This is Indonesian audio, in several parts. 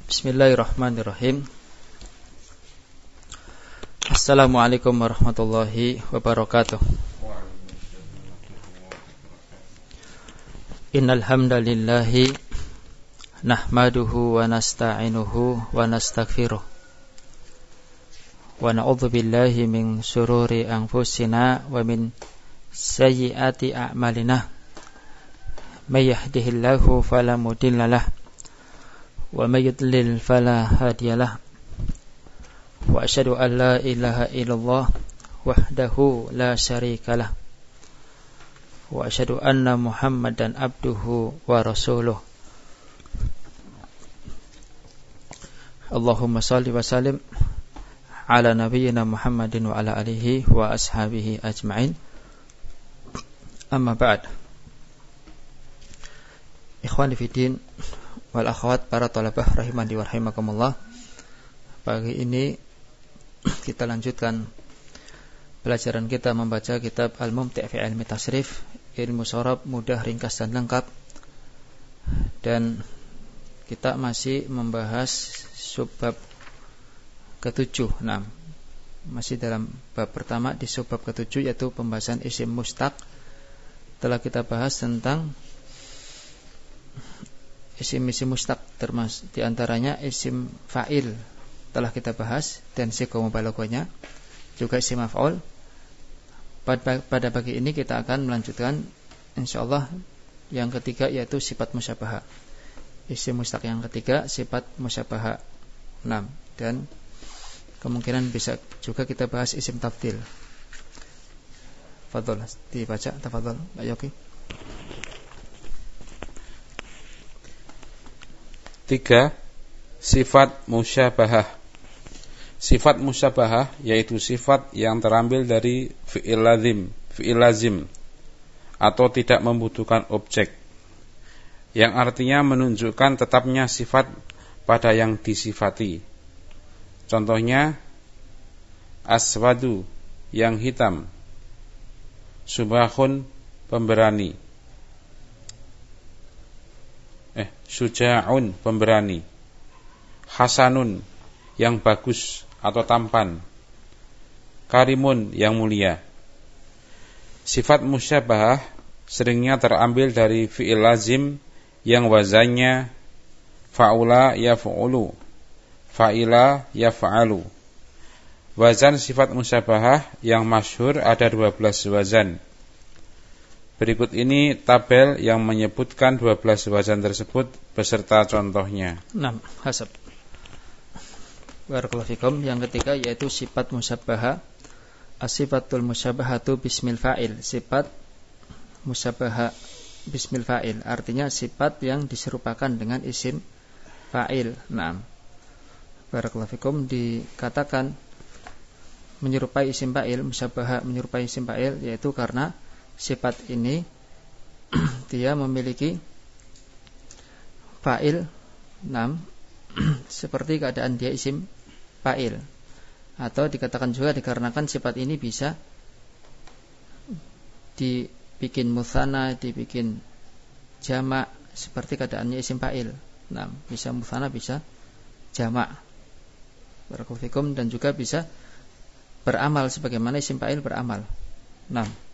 Bismillahirrahmanirrahim. Assalamualaikum warahmatullahi wabarakatuh. Innal hamdalillahi nahmaduhu wa nasta'inuhu wa nastaghfiruh. Wa na'udzu billahi min syururi anfusina wa min sayyiati a'malina. May yahdihillahu fala mudhillalah wa may yudlil fala hadiyalah. Wa asyhadu an la ilaha illallah wahdahu la syarikalah. Wa asyhadu anna Muhammadan abduhu wa rasuluh. Allahumma shalli wa sallim ala nabiyyina Muhammadin wa ala alihi wa ashabihi ajma'in. Amma ba'd. Ikhwani fi din wal akhwat, para talabah rahimani wa rahimakumullah. Pagi ini kita lanjutkan pelajaran kita membaca kitab Al-Mumti' fi Ilmi Tasrif, ilmu sharab mudah, ringkas dan lengkap. Dan kita masih membahas subbab ke-7. Nah, masih dalam bab pertama di subbab ke-7, yaitu pembahasan isim mustaq. Telah kita bahas tentang isim-isim mustaq, termasuk diantaranya isim fa'il telah kita bahas, dan sighah mubalaghahnya juga isim maf'ul. Pada pagi ini kita akan melanjutkan insyaallah yang ketiga, yaitu sifat musyabahah. Isim mustaq yang ketiga, sifat musyabahah. 6. Dan kemungkinan bisa juga kita bahas isim tafdil. Fadhol dibaca, tafadhol Pak Yogi. 3. Sifat musyabahah. Sifat musyabahah yaitu sifat yang terambil dari fi'il lazim atau tidak membutuhkan objek, yang artinya menunjukkan tetapnya sifat pada yang disifati. Contohnya aswadu, yang hitam, subahun, pemberani, syuja'un, pemberani, hasanun, yang bagus atau tampan, karimun, yang mulia. Sifat musyabahah seringnya terambil dari fi'il lazim yang wazannya fa'ula yaf'ulu, fa'ila yaf'alu. Wazan sifat musyabahah yang masyhur ada 12 wazan. Berikut ini tabel yang menyebutkan 12 wazan tersebut beserta contohnya. 6. Hasab. Barakallahu fikum. Yang ketiga yaitu sifat musyabahah. As-sifatul musyabahatu bismil fa'il. Sifat musyabahah bismil fa'il, artinya sifat yang diserupakan dengan isim fa'il. 6. Barakallahu fikum. Dikatakan menyerupai isim fa'il, musyabahah menyerupai isim fa'il, yaitu karena sifat ini dia memiliki fa'il 6 seperti keadaan dia isim fa'il. Atau dikatakan juga dikarenakan sifat ini bisa dibikin mutsanna, dibikin jamak seperti keadaannya isim fa'il. 6. Bisa mutsanna, bisa jamak. Barakallahu fikum. Dan juga bisa beramal sebagaimana isim fa'il beramal. 6.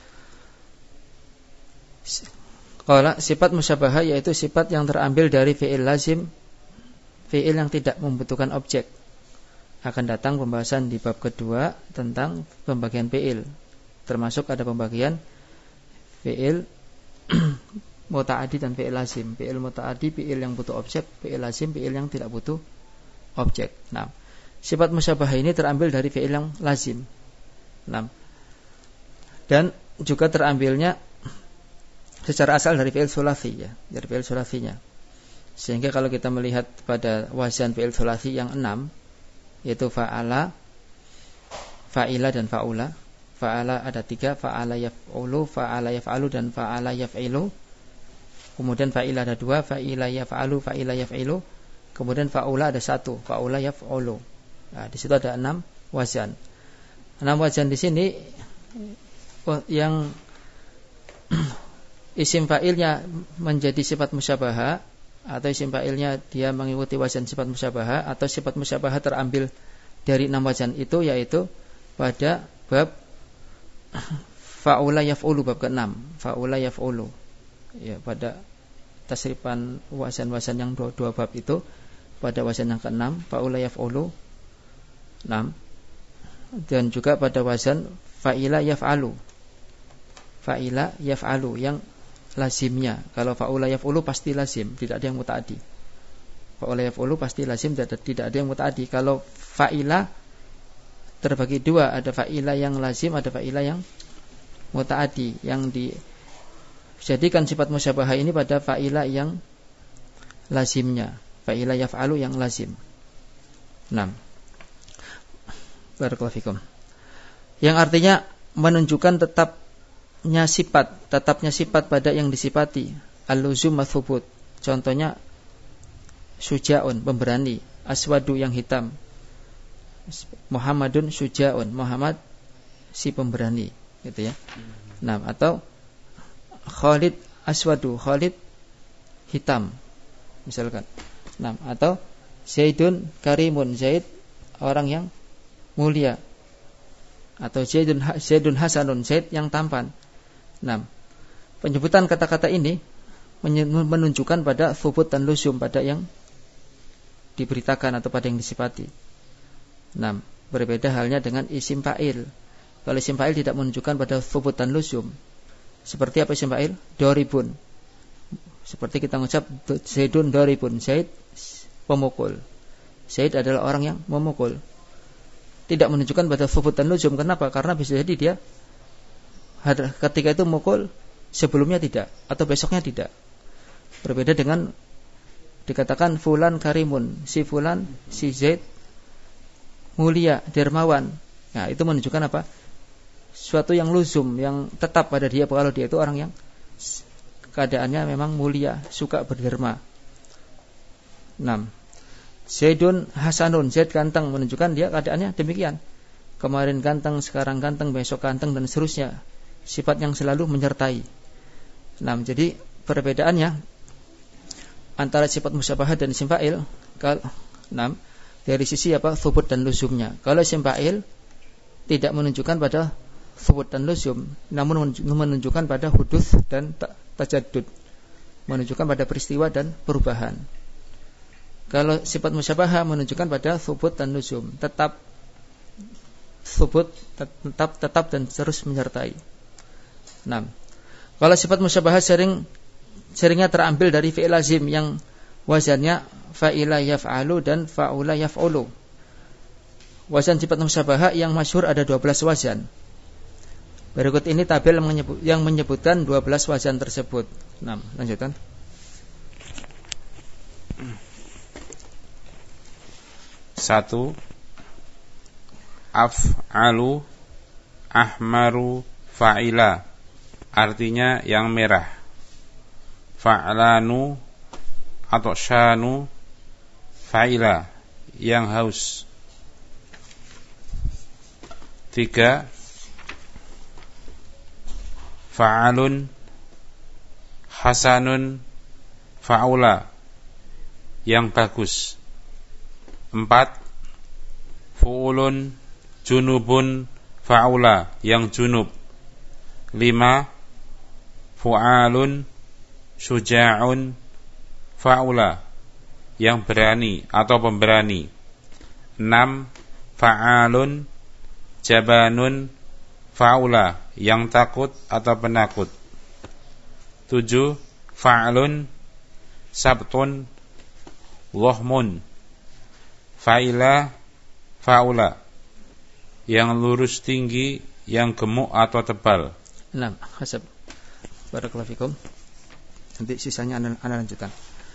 Qala, sifat musyabahah yaitu sifat yang terambil dari fi'il lazim, fi'il yang tidak membutuhkan objek. Akan datang pembahasan di bab kedua tentang pembagian fi'il, termasuk ada pembagian fi'il muta'addi dan fi'il lazim. Fi'il muta'addi, fi'il yang butuh objek; fi'il lazim, fi'il yang tidak butuh objek. Nah, sifat musyabahah ini terambil dari fi'il yang lazim. 6. Dan juga terambilnya secara asal dari fi'il sulasi, ya, dari fi'il sulasinya. Sehingga kalau kita melihat pada wazan fi'il sulasi yang 6, yaitu fa'ala, fa'ila dan fa'ula. Fa'ala ada 3, fa'ala yaf'ulu, fa'ala yaf'alu dan fa'ala yaf'ilu. Kemudian fa'ila ada 2, fa'ila yaf'alu, fa'ila yaf'ilu. Kemudian fa'ula ada 1, fa'ula yaf'ulu. Nah, di situ ada 6 wazan. 6 wazan di sini yang isim fa'ilnya menjadi sifat musyabahah atau isim fa'ilnya dia mengikuti wazan sifat musyabahah, atau sifat musyabahah terambil dari 6 wazan itu, yaitu pada bab fa'ula yaf'ulu, bab ke-6 fa'ula yaf'ulu, ya, pada tasrifan wazan-wazan yang dua bab itu, pada wazan yang ke-6 fa'ula yaf'ulu 6, dan juga pada wazan fa'ila yaf'alu, fa'ila yaf'alu yang lazimnya. Kalau fa'ula yaf'ulu pasti lazim, tidak ada yang muta'addi. Fa'ula yaf'ulu pasti lazim, tidak ada yang muta'addi. Kalau fa'ila terbagi dua, ada fa'ila yang lazim, ada fa'ila yang muta'addi. Yang dijadikan sifat musyabahah ini pada fa'ila yang lazimnya, fa'ila yaf'alu yang lazim. 6. Barakallahu fikum. Yang artinya menunjukkan tetapnya sifat pada yang disifati. Al-luzum mathubut. Contohnya syuja'un, pemberani. Aswadu, yang hitam. Muhammadun syuja'un, Muhammad si pemberani, gitu ya. Nah, atau Khalid aswadu, Khalid hitam, misalkan. Nah, atau Zaidun karimun, Zaid orang yang mulia. Atau Zaidun hasanun, Zaid yang tampan. Nah, penyebutan kata-kata ini menunjukkan pada thubut dan luzum, pada yang diberitakan atau pada yang disifati. Nah, berbeda halnya dengan isim fa'il. Kalau isim fa'il tidak menunjukkan pada thubut dan luzum. Seperti apa isim fa'il? Doribun. Seperti kita mengucap Zaidun doribun, Zaid pemukul. Zaid adalah orang yang memukul. Tidak menunjukkan pada thubut dan luzum. Kenapa? Karena bisa jadi dia ketika itu mukul, sebelumnya tidak, atau besoknya tidak. Berbeda dengan dikatakan fulan karimun, si fulan, si Zaid mulia, dermawan. Nah, itu menunjukkan apa? Suatu yang luzum, yang tetap pada dia, kalau dia itu orang yang keadaannya memang mulia, suka berderma. 6. Zaidun hasanun, Zaid ganteng, menunjukkan dia keadaannya demikian. Kemarin ganteng, sekarang ganteng, besok ganteng, dan seterusnya. Sifat yang selalu menyertai. 6. Jadi perbedaannya antara sifat musyabahah dan isim fa'il, 6, dari sisi apa? Thubut dan luzumnya. Kalau isim fa'il tidak menunjukkan pada thubut dan luzum, namun menunjukkan pada huduts dan tajaddud, menunjukkan pada peristiwa dan perubahan. Kalau sifat musyabahah menunjukkan pada thubut dan luzum, tetap thubut, tetap dan terus menyertai. 6. Kalau sifat musyabahah seringnya terambil dari fi'il lazim yang wazannya fa'ila yaf'alu dan fa'ula yaf'ulu. Wazan sifat musyabahah yang masyhur ada 12 wazan. Berikut ini tabel yang menyebutkan 12 wazan tersebut. 6. Lanjutkan. 1. Af'alu, ahmaru, fa'ila. Artinya yang merah. Fa'lanu atau syanu, fa'ila, yang haus. 3. Fa'alun, hasanun, fa'ula, yang bagus. 4. Fu'ulun, junubun, fa'ula, yang junub. 5. Fu'alun, syuja'un, fa'ula, yang berani atau pemberani. 6. Fa'alun, jabanun, fa'ula, yang takut atau penakut. 7. Fa'alun, sabtun, lohmun, fa'ila, fa'ula, yang lurus tinggi, yang gemuk atau tebal. 6. Hasab. Barakallahu fikum. Nanti sisanya anda lanjutkan.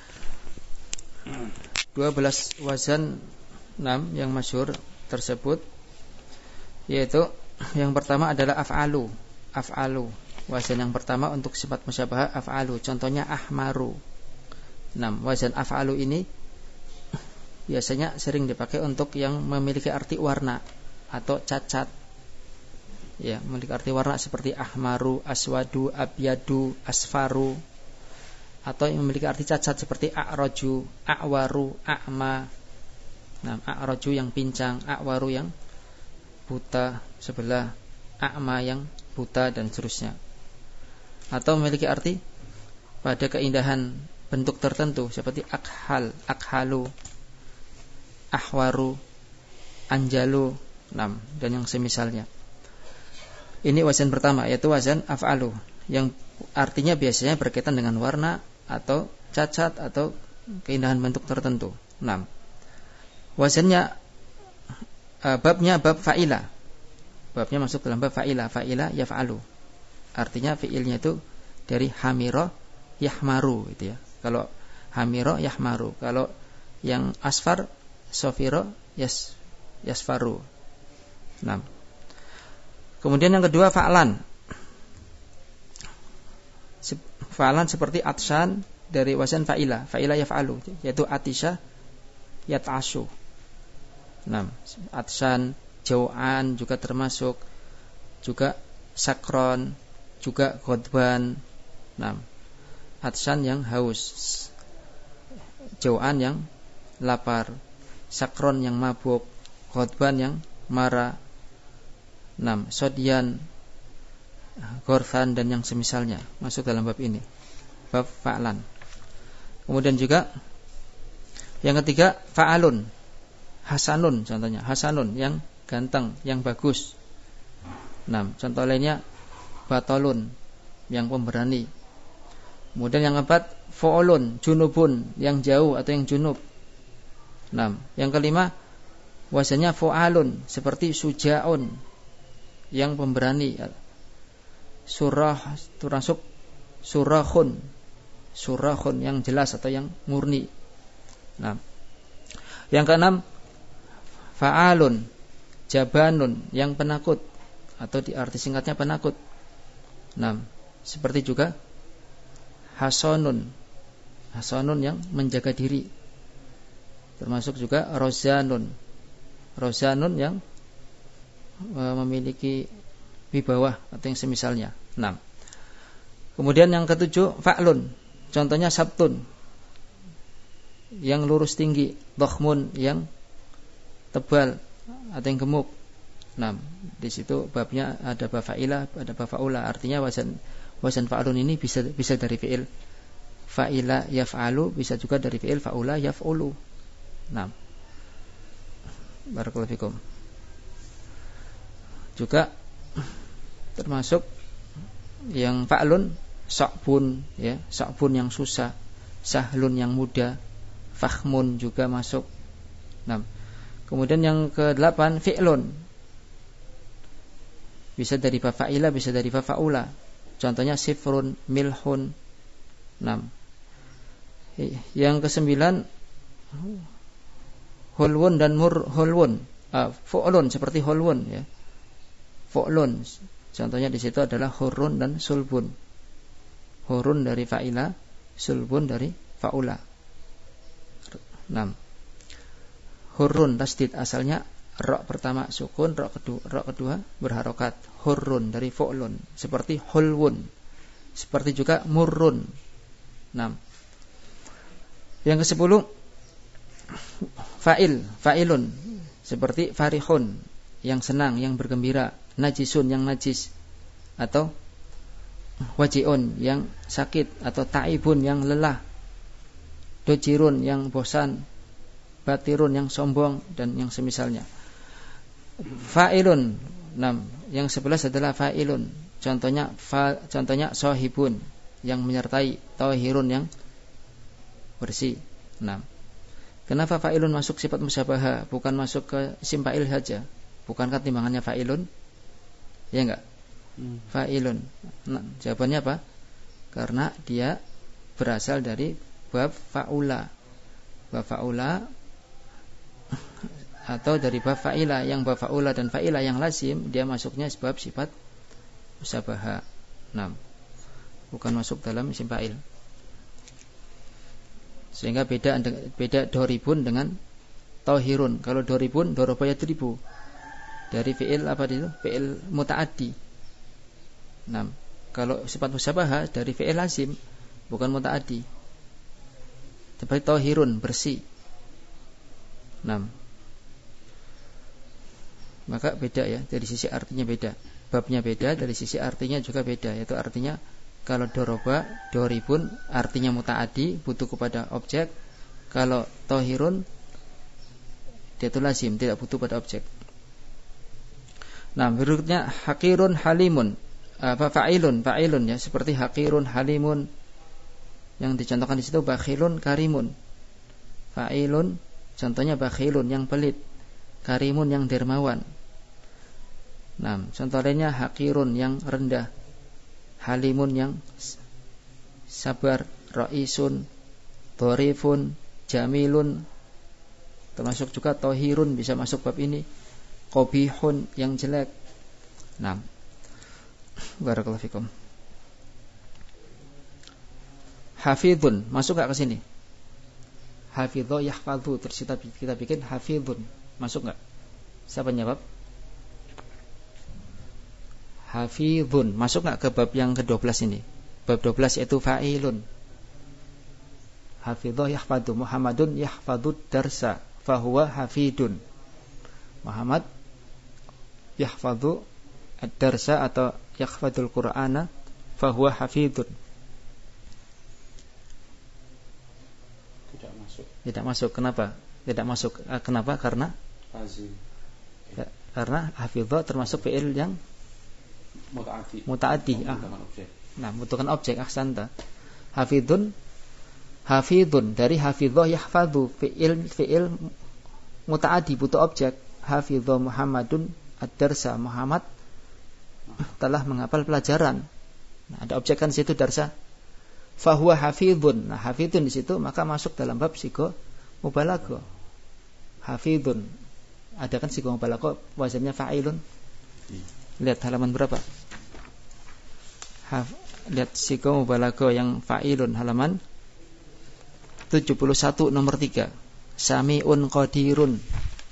12 wazan 6 yang masyhur tersebut, yaitu yang pertama adalah af'alu. Af'alu. Wazan yang pertama untuk sifat musyabahah af'alu. Contohnya ahmaru. 6. Wazan af'alu ini biasanya sering dipakai untuk yang memiliki arti warna atau cacat. Ya, memiliki arti warna seperti ahmaru, aswadu, abyadu, asfaru. atau yang memiliki arti cacat seperti a'raju, a'waru, a'ma. Nah, a'raju yang pincang, a'waru yang buta sebelah, a'ma yang buta dan seterusnya. Atau memiliki arti pada keindahan bentuk tertentu seperti akhal, akhalu, ahwaru, anjalu, dan yang semisalnya. Ini wazan pertama, yaitu wazan af'alu, yang artinya biasanya berkaitan dengan warna atau cacat atau keindahan bentuk tertentu. Wazannya babnya bab fa'ila. Babnya masuk dalam bab fa'ila, fa'ila yaf'alu. Artinya fi'ilnya itu dari hamiro yahmaru gitu ya. Kalau hamiro yahmaru, kalau yang asfar sofiro yasfaru. Kemudian yang kedua fa'lan. Fa'lan seperti atshan dari wazan fa'ila, fa'ila yaf'alu, yaitu atisha yat'ashu. Atshan, jau'an juga termasuk, juga sakron, juga ghadban. Atshan yang haus, jau'an yang lapar, sakron yang mabuk, ghadban yang marah. Sodian, gorfan dan yang semisalnya masuk dalam bab ini, bab fa'lan. Kemudian juga yang ketiga fa'alun, hasanun, contohnya hasanun yang ganteng, yang bagus. Contoh lainnya batolun yang pemberani. Kemudian yang keempat fa'ulun, junubun yang jauh atau yang junub. Yang kelima wazannya fa'alun seperti suja'un yang pemberani. Surah termasuk surahun, surahun yang jelas atau yang murni. Yang keenam fa'alun, jabanun yang penakut atau di arti singkatnya penakut. Seperti juga hasonun, hasonun yang menjaga diri. Termasuk juga rozanun, rozanun yang memiliki wibawah atau yang semisalnya. Kemudian yang ketujuh fa'lun, contohnya sabtun yang lurus tinggi, dokhmun yang tebal atau yang gemuk. Di situ babnya ada bab fa'ilah, ada bab fa'ula. Artinya wazan fa'lun ini bisa dari fi'il fa'ila yaf'alu, bisa juga dari fi'il fa'ula yaf'ulu. Barakallahu fikum. Juga termasuk yang fa'lun sa'bun ya, sa'bun yang susah, sahlun yang mudah, fahmun juga masuk. Kemudian yang ke-8 fi'lun, bisa dari bab fa'ila, bisa dari bab fa'ula. Contohnya sifrun, milhun. Yang ke-9 hulwun dan murhulwun, fu'lun seperti hulwun ya. Fu'lun, contohnya di situ adalah hurun dan sulbun. Hurun dari fa'ila, sulbun dari fa'ula. Hurun tasdid, asalnya ra pertama sukun, ra kedua berharokat. Hurun dari fu'lun, seperti hulwun, seperti juga murrun. Yang ke-10 fa'ilun seperti farihun yang senang, yang bergembira, najisun yang najis, atau waji'un yang sakit, atau ta'ibun yang lelah, dojirun yang bosan, batirun yang sombong dan yang semisalnya. Fa'ilun, yang 11 adalah fa'ilun, contohnya sohibun yang menyertai, tauhirun yang bersih. Kenapa fa'ilun masuk sifat musyabaha, bukan masuk ke isim fa'il saja? Bukankah timbangannya fa'ilun? Ya enggak? Fa'ilun. Jawabannya apa? Karena dia berasal dari bab fa'ula. Bab fa'ula atau dari bab fa'ila. Yang bab fa'ula dan fa'ila yang lazim, dia masuknya sebab sifat musyabaha. Bukan masuk dalam isim fa'il. Sehingga beda doribun dengan tauhirun. Kalau doribun, doroba yadribu, dari fi'il apa itu? Fi'il muta'addi. Kalau sifat musyabaha dari fi'il lazim, bukan muta'addi. Seperti tahirun, bersih. 6. Maka beda ya, dari sisi artinya beda. Babnya beda, dari sisi artinya juga beda. Yaitu artinya kalau doroba, doribun, artinya muta'addi, butuh kepada objek. Kalau tahirun, dia itu lazim, tidak butuh pada objek. Nah, berikutnya hakirun halimun. Fa'ilun ya, seperti hakirun halimun yang dicontohkan di situ, bakhilun karimun. Fa'ilun contohnya bakhilun yang pelit, karimun yang dermawan. Nah, contoh lainnya hakirun yang rendah, halimun yang sabar, ra'isun, dhorifun, jamilun, termasuk juga tohirun bisa masuk bab ini, qobihun yang jelek. Nah, barakallahu fikum. Hafidhun masuk gak ke sini? Hafidho yahfadhu, terus kita bikin hafidhun, masuk gak? Siapa jawab? Hafidhun masuk gak ke bab yang ke-12 ini? Bab 12 yaitu fa'ilun. Hafidho yahfadhu, Muhammadun yahfadhu darsa fahuwa hafidun. Muhammad yahfadhu ad-darsa atau yahfadul Qur'ana fahuwa hafidun. Tidak masuk. Kenapa? Tidak masuk. Kenapa? Karena karena hafidho termasuk fi'il yang muta'addi. Nah, membutuhkan objek. Ahsanta. Hafidun dari hafidho yahfadhu, fi'il muta'addi, butuh objek. Hafidho Muhammadun ad-darsa, Muhammad telah menghafal pelajaran. Nah, ada objek kan situ, darsa. Fahuwa hafidhun. Nah, hafidhun di situ maka masuk dalam bab sigo mubalaghah. Hafidhun. Ada kan sigo mubalaghah wazannya fa'ilun. Lihat halaman berapa? Lihat sigo mubalaghah yang fa'ilun halaman 71 nomor 3. Sami'un qadirun.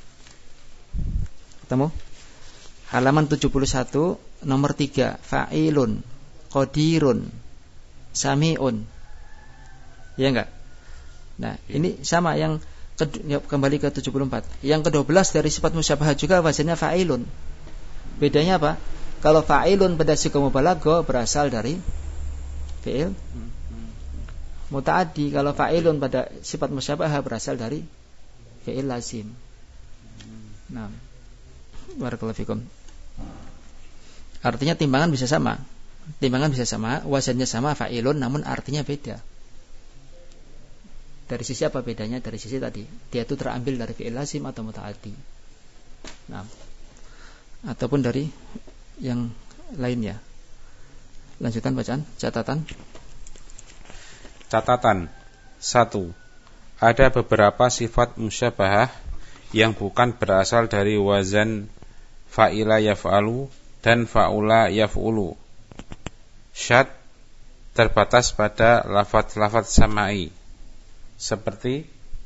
Ketemu? Halaman 71 nomor 3, fa'ilun qadirun sami'un. Ya enggak? Nah, ini sama yang kembali ke 74. Yang ke-12 dari sifat musyabahah juga wazannya fa'ilun. Bedanya apa? Kalau fa'ilun pada siga mubalaghah berasal dari fi'il muta'addi. Kalau fa'ilun pada sifat musyabahah berasal dari fi'il lazim. Nah, barakallahu fikum. Artinya timbangan bisa sama, wazannya sama, fa'ilun, namun artinya beda. Dari sisi apa bedanya? Dari sisi tadi, dia itu terambil dari fi'il lazim atau muta'addi. Nah, ataupun dari yang lainnya. Lanjutkan bacaan, catatan. 1. Ada beberapa sifat musyabahah yang bukan berasal dari wazan fa'ila yaf'alu dan fa'ula yaf'ulu. Syad terbatas pada lafaz-lafaz sama'i seperti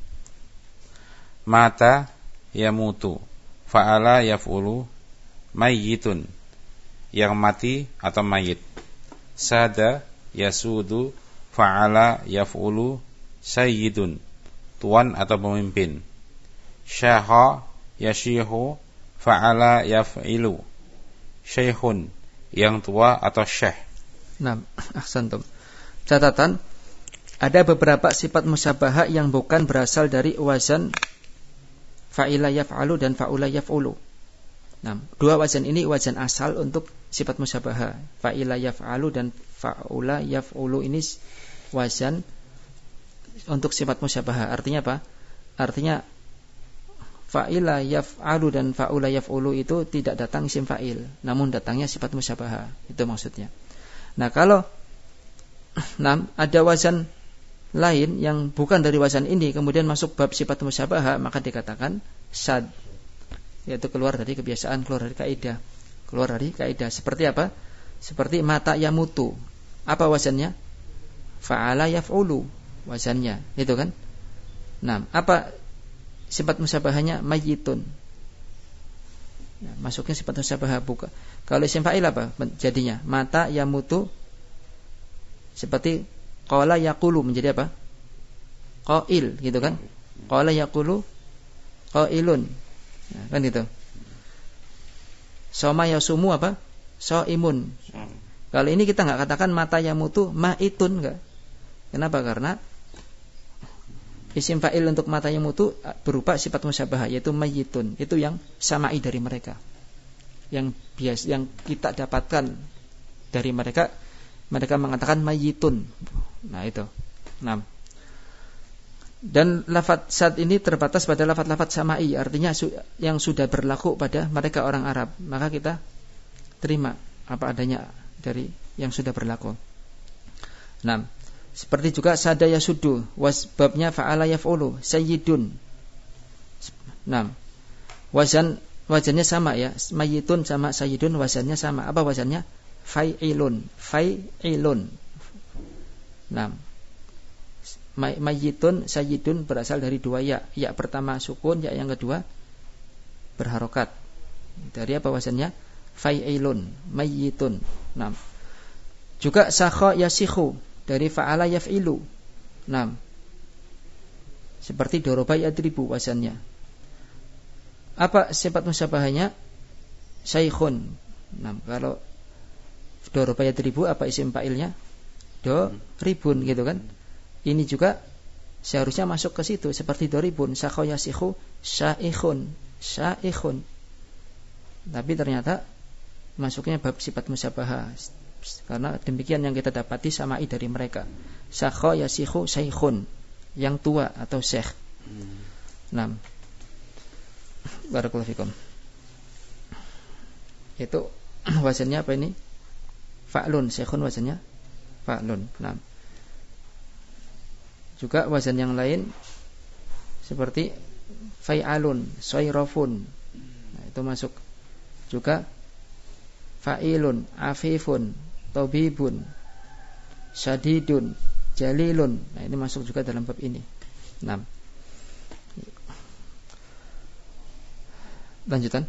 mata yamutu, fa'ala yaf'ulu, mayyitun yang mati atau mayit, sada yasudu, fa'ala yaf'ulu, sayyidun tuan atau pemimpin, syaha yashihu, fa'ala yaf'ilu, syekhun yang tua atau syekh. Nah, ahsantum. Catatan, ada beberapa sifat musyabahah yang bukan berasal dari wazan fa'ila yaf'alu dan fa'ula yaf'ulu. Nah, dua wazan ini wazan asal untuk sifat musyabahah. Fa'ila yaf'alu dan fa'ula yaf'ulu ini wazan untuk sifat musyabahah. Artinya apa? Artinya fa'ila yaf'alu dan fa'ula yaf'ulu itu tidak datang isim fa'il, namun datangnya sifat musyabahah. Itu maksudnya. Nah, kalau ada wazan lain yang bukan dari wazan ini kemudian masuk bab sifat musyabahah, maka dikatakan sad, yaitu keluar dari kebiasaan, keluar dari kaidah. Seperti apa? Seperti mata yamutu. Apa wazannya? Fa'ala yaf'ulu wazannya, itu kan? Nah, apa sifat musyabahahnya? Mayyitun. Nah, masuknya sifat musyabahah buka. Kalau isim fa'il apa jadinya? Mata yamutu seperti Qala yaqulu menjadi apa? Qail, gitu kan? Qala yaqulu qailun. Nah, kan gitu. Soma yasumu apa? Shaimun. Kalau ini kita enggak katakan mata yamutu maitun, enggak. Kenapa? Karena isim fa'il untuk mata yamutu berupa sifat musyabahah, yaitu mayyitun. Itu yang samai dari mereka. Yang kita dapatkan dari mereka mengatakan mayyitun. Nah, itu. Nah. Dan lafaz saat ini terbatas pada lafaz-lafaz samai, artinya yang sudah berlaku pada mereka orang Arab. Maka kita terima apa adanya dari yang sudah berlaku. Nah, seperti juga sada yasudu, wasbabnya fa'ala yaf'ulu, sayyidun. Nah, wazannya sama ya, mayyitun sama sayyidun wazannya sama. Apa wazannya? Fa'ilun. Nah, mayyitun, sayyidun berasal dari dua ya. Ya pertama sukun, ya yang kedua berharokat. Dari apa wazannya? Fa'ilun, mayyitun. Nah, juga sakha yasikhu, dari fa'ala yaf'ilu. Nah, seperti doroba yadribu wazannya. Apa sifat musyabahanya? Saikhun. Nah, kalau doroba yadribu apa isim fa'ilnya? Ribun, gitu kan? Ini juga seharusnya masuk ke situ, seperti doribun, sakha yasikhu, saikhun. Tapi ternyata masuknya bab sifat musyabahah. Karena demikian yang kita dapati samai dari mereka. Sakha yasikhu saikhun, yang tua atau syekh. 6. Barakallahu fikum. Itu wazannya apa ini? Fa'lun, saikhun wazannya fa'lun. 6. Juga wazan yang lain seperti fa'alun, sayrafun. Nah, itu masuk. Juga fa'ilun, afifun, tabibun, syadidun, jalilun. Nah, ini masuk juga dalam bab ini. 6. Lanjutan.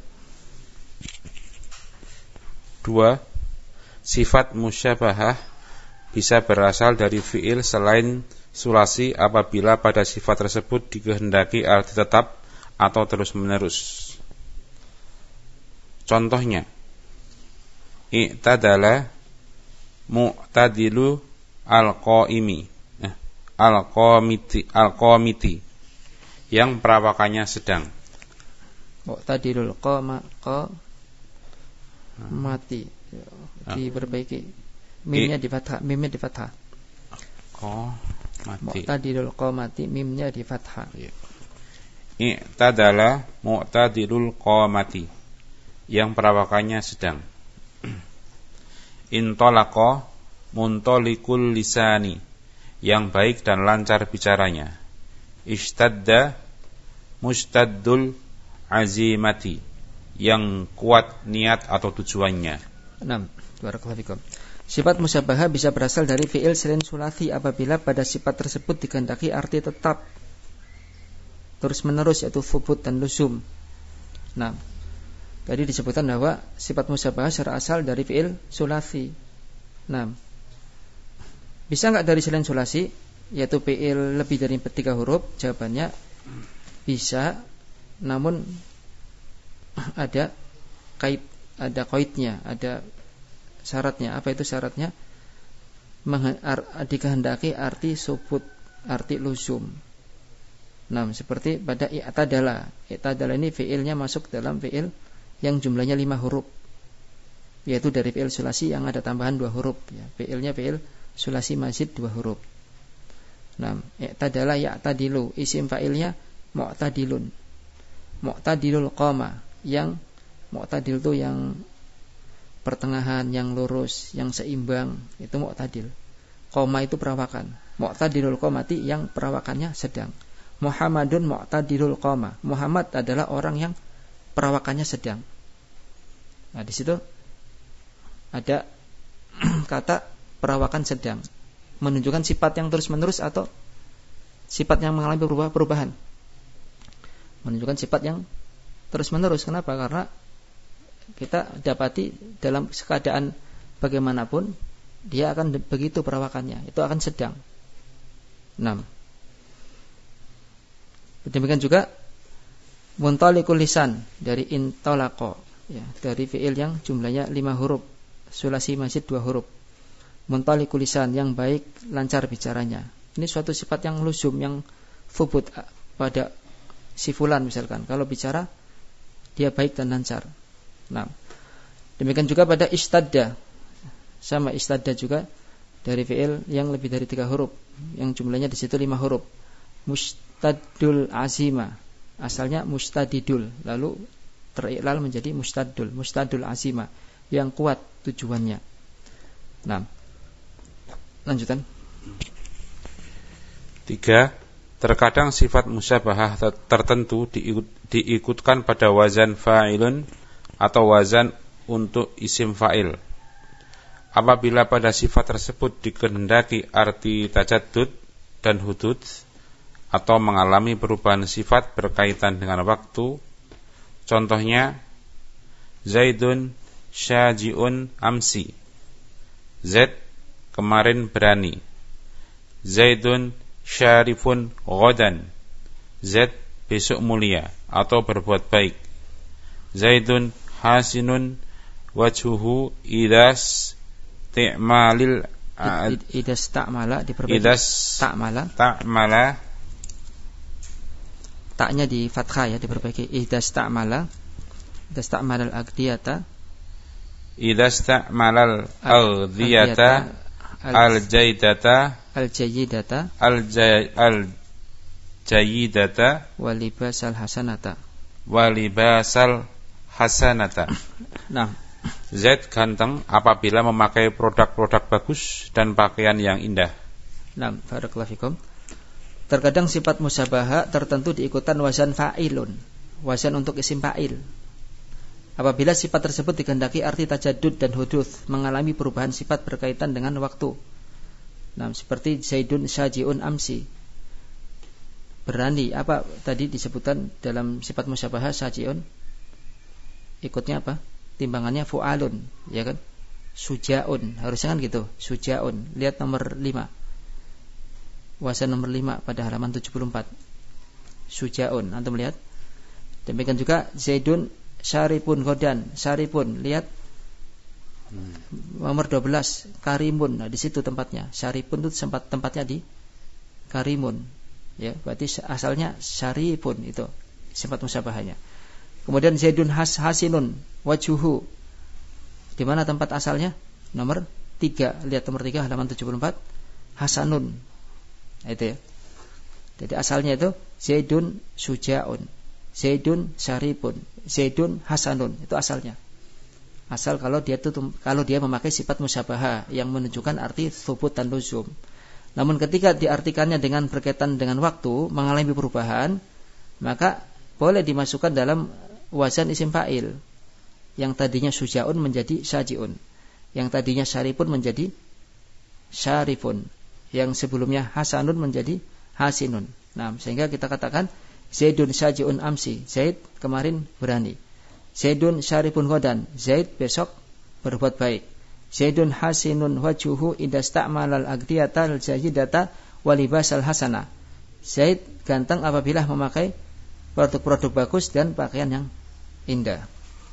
2. Sifat musyabahah bisa berasal dari fiil selain sulasi apabila pada sifat tersebut dikehendaki arti tetap atau terus-menerus. Contohnya, i'tadala mu'tadilu al-qa'imi, al-qamiti, yang perawakannya sedang. Mu'tadilul mati, diperbaiki. Mimnya di fathah. Mu'tadilul qamati, mimnya di fathah. I'tadala mu'tadilul qamati, yang perawakannya sedang. Intolaqa muntolikul lisani, yang baik dan lancar bicaranya. Ishtadda mustaddul azimati, yang kuat niat atau tujuannya. 6. Barakallahu fikum. Sifat musyabahah bisa berasal dari fi'il selain sulasi apabila pada sifat tersebut dikehendaki arti tetap terus menerus, yaitu thubut dan luzum. Nah, tadi disebutkan bahwa sifat musyabahah secara asal dari fi'il sulasi. Nah, bisa enggak dari selain sulasi, yaitu fi'il lebih dari 3 huruf? Jawabannya bisa, namun ada qaidnya, ada syaratnya. Apa itu syaratnya? Dikehendaki arti subut, arti luzum. Nah, seperti pada i'tadala. I'tadala ini fi'ilnya masuk dalam fi'il yang jumlahnya 5 huruf, yaitu dari fi'il sulasi yang ada tambahan 2 huruf ya. Fi'ilnya fi'il sulasi mazid 2 huruf. Nah, i'tadala ya'tadilu, isim fa'ilnya mu'tadilun. Mu'tadilul qama, yang mu'tadil itu yang pertengahan, yang lurus, yang seimbang, itu mu'tadil. Qoma itu perawakan. Mu'tadilul qamati, yang perawakannya sedang. Muhammadun mu'tadilul qama, Muhammad adalah orang yang perawakannya sedang. Nah, di situ ada kata perawakan sedang, menunjukkan sifat yang terus-menerus atau sifat yang mengalami perubahan. Menunjukkan sifat yang terus-menerus. Kenapa? Karena kita dapati dalam keadaan bagaimanapun dia akan begitu perawakannya, itu akan sedang. 6. Demikian juga muntalikul lisan dari intolako, ya, dari fi'il yang jumlahnya 5 huruf, sulasi mazid 2 huruf. Muntalikul lisan yang baik, lancar bicaranya. Ini suatu sifat yang luzum, yang thubut pada si fulan misalkan. Kalau bicara dia baik dan lancar. Nah, demikian juga pada istadda. Sama istadda juga dari fi'il yang lebih dari 3 huruf, yang jumlahnya di situ 5 huruf. Mustadul azima, asalnya mustadidul, lalu teriklal menjadi mustadul azima, yang kuat tujuannya. Nah, lanjutan. 3. Terkadang sifat musyabahah tertentu diikutkan pada wazan fa'ilun atau wazan untuk isim fa'il. Apabila pada sifat tersebut dikehendaki arti tajaddud dan hudud atau mengalami perubahan sifat berkaitan dengan waktu, contohnya Zaidun syaji'un amsi, Zaid kemarin berani. Zaidun syarifun ghadan, Zaid besok mulia atau berbuat baik. Zaidun hasinun wajhuhu idas ta'malil idas ta'mala diperbaiki. Ta'mala taknya di fathah ya, diperbaiki. Idas ta'malal agdiyata, idas ta'malal agdiyata al-jayyidata walibasal hasanata. Nah, Zaid ganteng apabila memakai produk-produk bagus dan pakaian yang indah. Nah, barakallahu fikum. Terkadang sifat musyabahah tertentu diikutan wazan fa'ilun, wazan untuk isim fa'il. Apabila sifat tersebut dikehendaki arti tajaddud dan huduth, mengalami perubahan sifat berkaitan dengan waktu. Nah, seperti Zaidun syaji'un amsi, berani. Apa tadi disebutkan dalam sifat musyabahah syaji'un? Ikutnya apa? Timbangannya fu'alun, ya kan? Suja'un, harusnya kan gitu, suja'un. Lihat nomor 5, wazan nomor 5 pada halaman 74. Suja'un, antum lihat. Demikian juga Zaidun syaripun ghadan, syaripun, lihat nomor 12, karimun. Nah, di situ tempatnya. Syaripun itu tempatnya di karimun. Ya, berarti asalnya syaripun, itu sifat musyabahahnya. Kemudian Zaidun hasinun wajhuhu, di mana tempat asalnya? Nomor 3. Lihat nomor 3 halaman 74. Hasanun. Itu ya. Jadi asalnya itu Zaidun suja'un, Zaidun syaripun, Zaidun hasanun. Itu asalnya. Asal kalau dia memakai sifat musyabahah yang menunjukkan arti thubut dan luzum. Namun ketika diartikannya dengan berkaitan dengan waktu, mengalami perubahan, maka boleh dimasukkan dalam wazan isim fa'il. Yang tadinya suja'un menjadi syaji'un, yang tadinya syaripun menjadi syarifun, yang sebelumnya hasanun menjadi hasinun. Nah, sehingga kita katakan Zaidun syaji'un amsi, Zaid kemarin berani. Zaidun syarifun ghadan, Zaid besok berbuat baik. Zaidun hasinun wajhuhu idasta'malal agdiyatal jayyidata walibasal hasana, Zaid ganteng apabila memakai produk-produk bagus dan pakaian yang indah.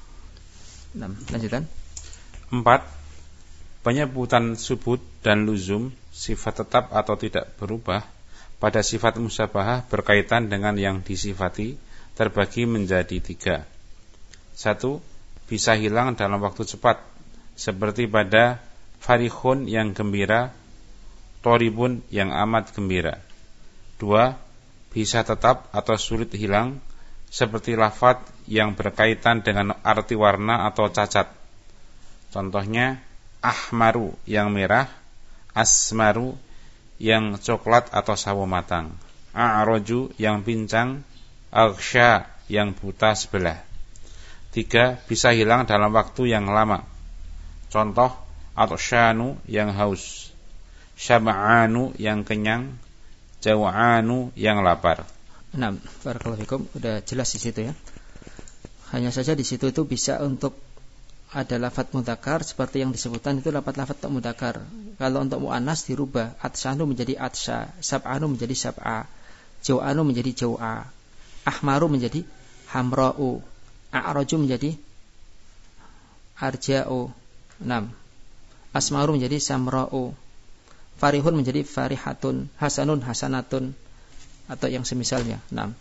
6. Lanjutan. 4. Penyebutan subut dan luzum, sifat tetap atau tidak berubah pada sifat musyabahah berkaitan dengan yang disifati, terbagi menjadi 3. 1. Bisa hilang dalam waktu cepat, seperti pada farihun yang gembira, toribun yang amat gembira. 2. Bisa tetap atau sulit hilang, seperti lafadz yang berkaitan dengan arti warna atau cacat. Contohnya ahmaru yang merah, asmaru yang coklat atau sawo matang, a'roju yang pincang, aghsya yang buta sebelah. 3. Bisa hilang dalam waktu yang lama. Contoh atsyanu yang haus, syab'anu yang kenyang, jaw'anu yang lapar. Nah, barakallahu fikum, udah jelas di situ ya. Hanya saja di situ itu bisa untuk ada lafadz mudzakkar seperti yang disebutkan itu lafadz mudzakkar. Kalau untuk muannas dirubah, atsyanu menjadi atsya, sab'anu menjadi sab'a, jau'anu menjadi jau'a, ahmaru menjadi hamra'u, a'raju menjadi arja'u. 6. Asmaru menjadi samra'u, farihun menjadi farihatun, hasanun hasanatun, atau yang semisalnya. 6.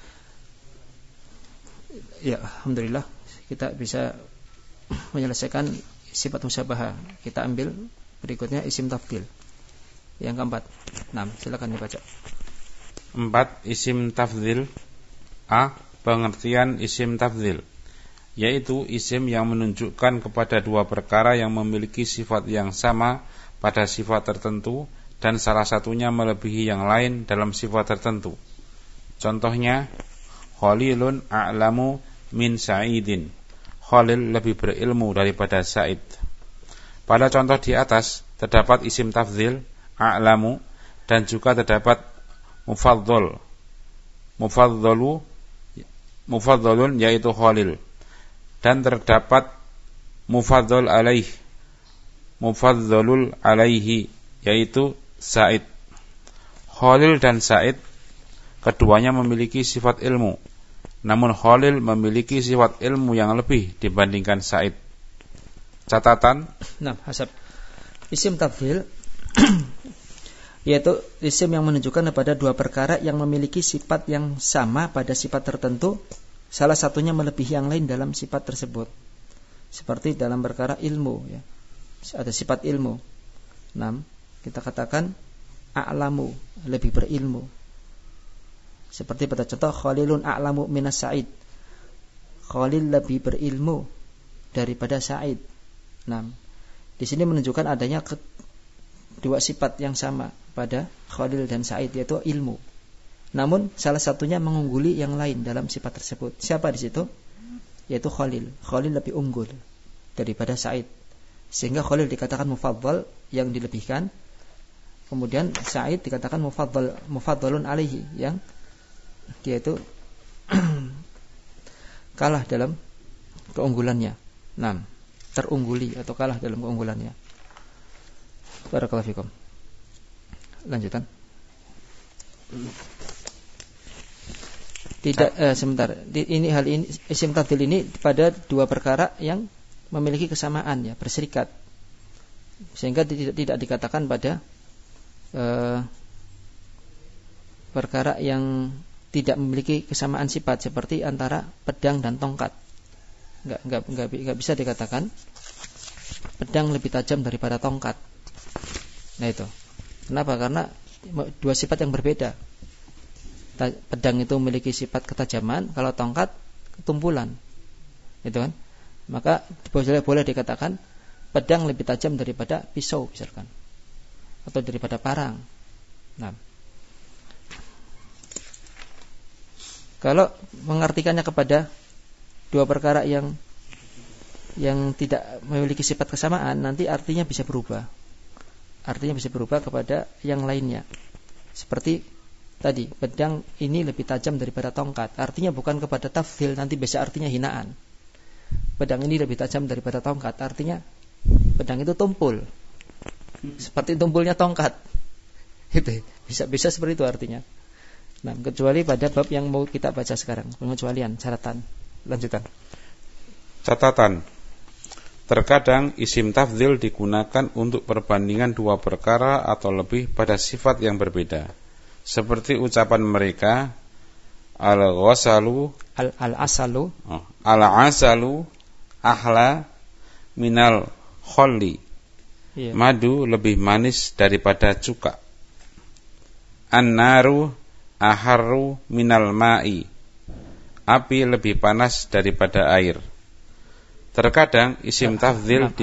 Ya, alhamdulillah kita bisa menyelesaikan sifat musyabahah. Kita ambil berikutnya isim tafdil. Yang keempat. 6. Silakan dibaca. 4. Isim tafdil. A. Pengertian isim tafdil, yaitu isim yang menunjukkan kepada dua perkara yang memiliki sifat yang sama pada sifat tertentu dan salah satunya melebihi yang lain dalam sifat tertentu. Contohnya, Khalilun a'lamu min Sa'idin. Khalil lebih berilmu daripada Sa'id. Pada contoh di atas terdapat isim tafdhil a'lamu dan juga terdapat mufaddal. Mufaddalun yaitu Khalil, dan terdapat mufaddal alaih. Mufaddalul alaihi yaitu Sa'id. Khalil dan Sa'id keduanya memiliki sifat ilmu, namun Khalil memiliki sifat ilmu yang lebih dibandingkan Sa'id. Catatan. Nah, hasab. Isim tafdhil yaitu isim yang menunjukkan kepada dua perkara yang memiliki sifat yang sama pada sifat tertentu, salah satunya melebihi yang lain dalam sifat tersebut. Seperti dalam perkara ilmu, ya. Ada sifat ilmu. 6. Kita katakan a'lamu, lebih berilmu. Seperti pada contoh Khalilun a'lamu minas Sa'id. Khalil lebih berilmu daripada Sa'id. 6. Di sini menunjukkan adanya dua sifat yang sama pada Khalil dan Sa'id, yaitu ilmu. Namun salah satunya mengungguli yang lain dalam sifat tersebut. Siapa di situ? Yaitu Khalil. Khalil lebih unggul daripada Sa'id, sehingga Khalil dikatakan mufaddal, yang dilebihkan. Kemudian Sa'id dikatakan mufaddalun alaihi, yang dia itu kalah dalam keunggulannya. 6. Terungguli atau kalah dalam keunggulannya. Barakallahu fikum. Lanjutan. Tidak, sebentar. Ini hal ini isim tafdhil ini pada dua perkara yang memiliki kesamaan, ya, berserikat, sehingga tidak dikatakan pada perkara yang tidak memiliki kesamaan sifat, seperti antara pedang dan tongkat. Enggak bisa dikatakan pedang lebih tajam daripada tongkat. Nah itu. Kenapa? Karena dua sifat yang berbeda. Pedang itu memiliki sifat ketajaman, kalau tongkat ketumpulan. Gitu kan? Maka boleh dikatakan pedang lebih tajam daripada pisau misalkan, atau daripada parang. Nah, kalau mengartikannya kepada dua perkara yang tidak memiliki sifat kesamaan, nanti artinya bisa berubah. Artinya bisa berubah kepada yang lainnya. Seperti tadi, pedang ini lebih tajam daripada tongkat. Artinya bukan kepada tafdhil, nanti bisa artinya hinaan. Pedang ini lebih tajam daripada tongkat, artinya pedang itu tumpul, seperti tumpulnya tongkat. Itu bisa seperti itu artinya. Nah, kecuali pada bab yang mau kita baca sekarang, pengecualian, syaratan. Lanjutan. Catatan. Terkadang isim tafdhil digunakan untuk perbandingan dua perkara atau lebih pada sifat yang berbeda. Seperti ucapan mereka, al-ghasalu al-asalu ahla minal khalli. Yeah. Madu lebih manis daripada cuka. An-naru aharru minal ma'i. Api lebih panas daripada air. Terkadang isim tafdhil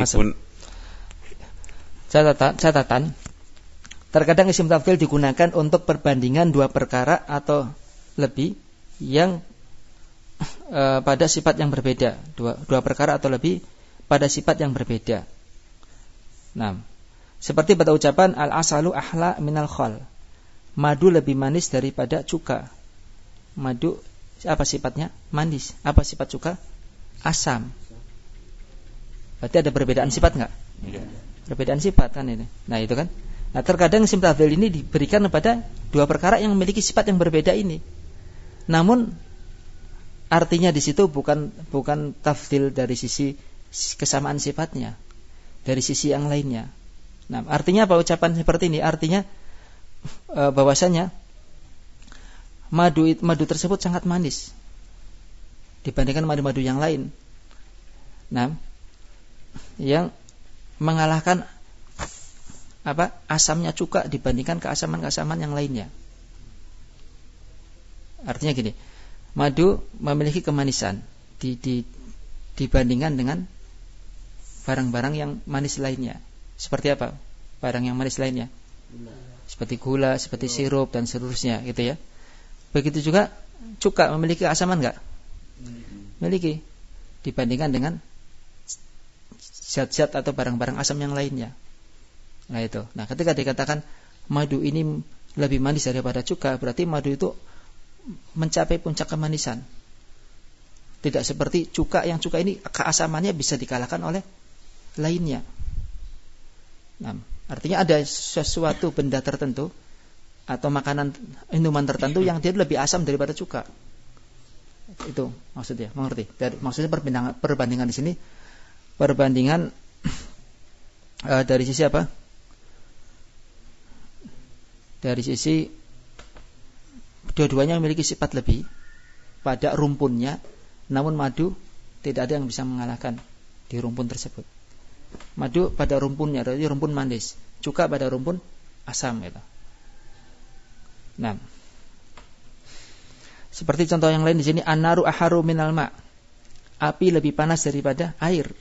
catatan. Terkadang isim tafdhil digunakan untuk perbandingan dua perkara atau lebih yang pada sifat yang berbeda. Dua perkara atau lebih pada sifat yang berbeda. Nah, seperti pada ucapan al-asalu ahla minal khal. Madu lebih manis daripada cuka. Madu apa sifatnya? Manis. Apa sifat cuka? Asam. Berarti ada perbedaan sifat enggak? Iya. Perbedaan sifat kan ini. Nah, itu kan. Nah, terkadang isim tafdhil ini diberikan kepada dua perkara yang memiliki sifat yang berbeda ini. Namun artinya di situ bukan tafdhil dari sisi kesamaan sifatnya, dari sisi yang lainnya. Nah, artinya apa ucapan seperti ini? Artinya bahwasanya madu tersebut sangat manis dibandingkan madu-madu yang lain. Nah, yang mengalahkan asamnya cuka dibandingkan keasaman-keasaman yang lainnya. Artinya gini, madu memiliki kemanisan dibandingkan dengan barang-barang yang manis lainnya. Seperti apa? Barang yang manis lainnya? Seperti gula, seperti sirup dan seterusnya, gitu ya. Begitu juga cuka memiliki keasaman enggak? Memiliki, dibandingkan dengan zat-zat atau barang-barang asam yang lainnya. Nah itu. Nah, ketika dikatakan madu ini lebih manis daripada cuka, berarti madu itu mencapai puncak kemanisan. Tidak seperti cuka, yang cuka ini keasamannya bisa dikalahkan oleh lainnya. Nah, artinya ada sesuatu benda tertentu atau makanan, minuman tertentu yang dia lebih asam daripada cuka. Itu maksudnya, mengerti? Maksudnya perbandingan di sini, perbandingan dari sisi apa? Dari sisi dua-duanya memiliki sifat lebih pada rumpunnya, namun madu tidak ada yang bisa mengalahkan di rumpun tersebut. Madu pada rumpunnya, berarti rumpun manis. Cuka pada rumpun asam, gitu. Nah, seperti contoh yang lain di sini, an-naru aharu minal ma'. Api lebih panas daripada air.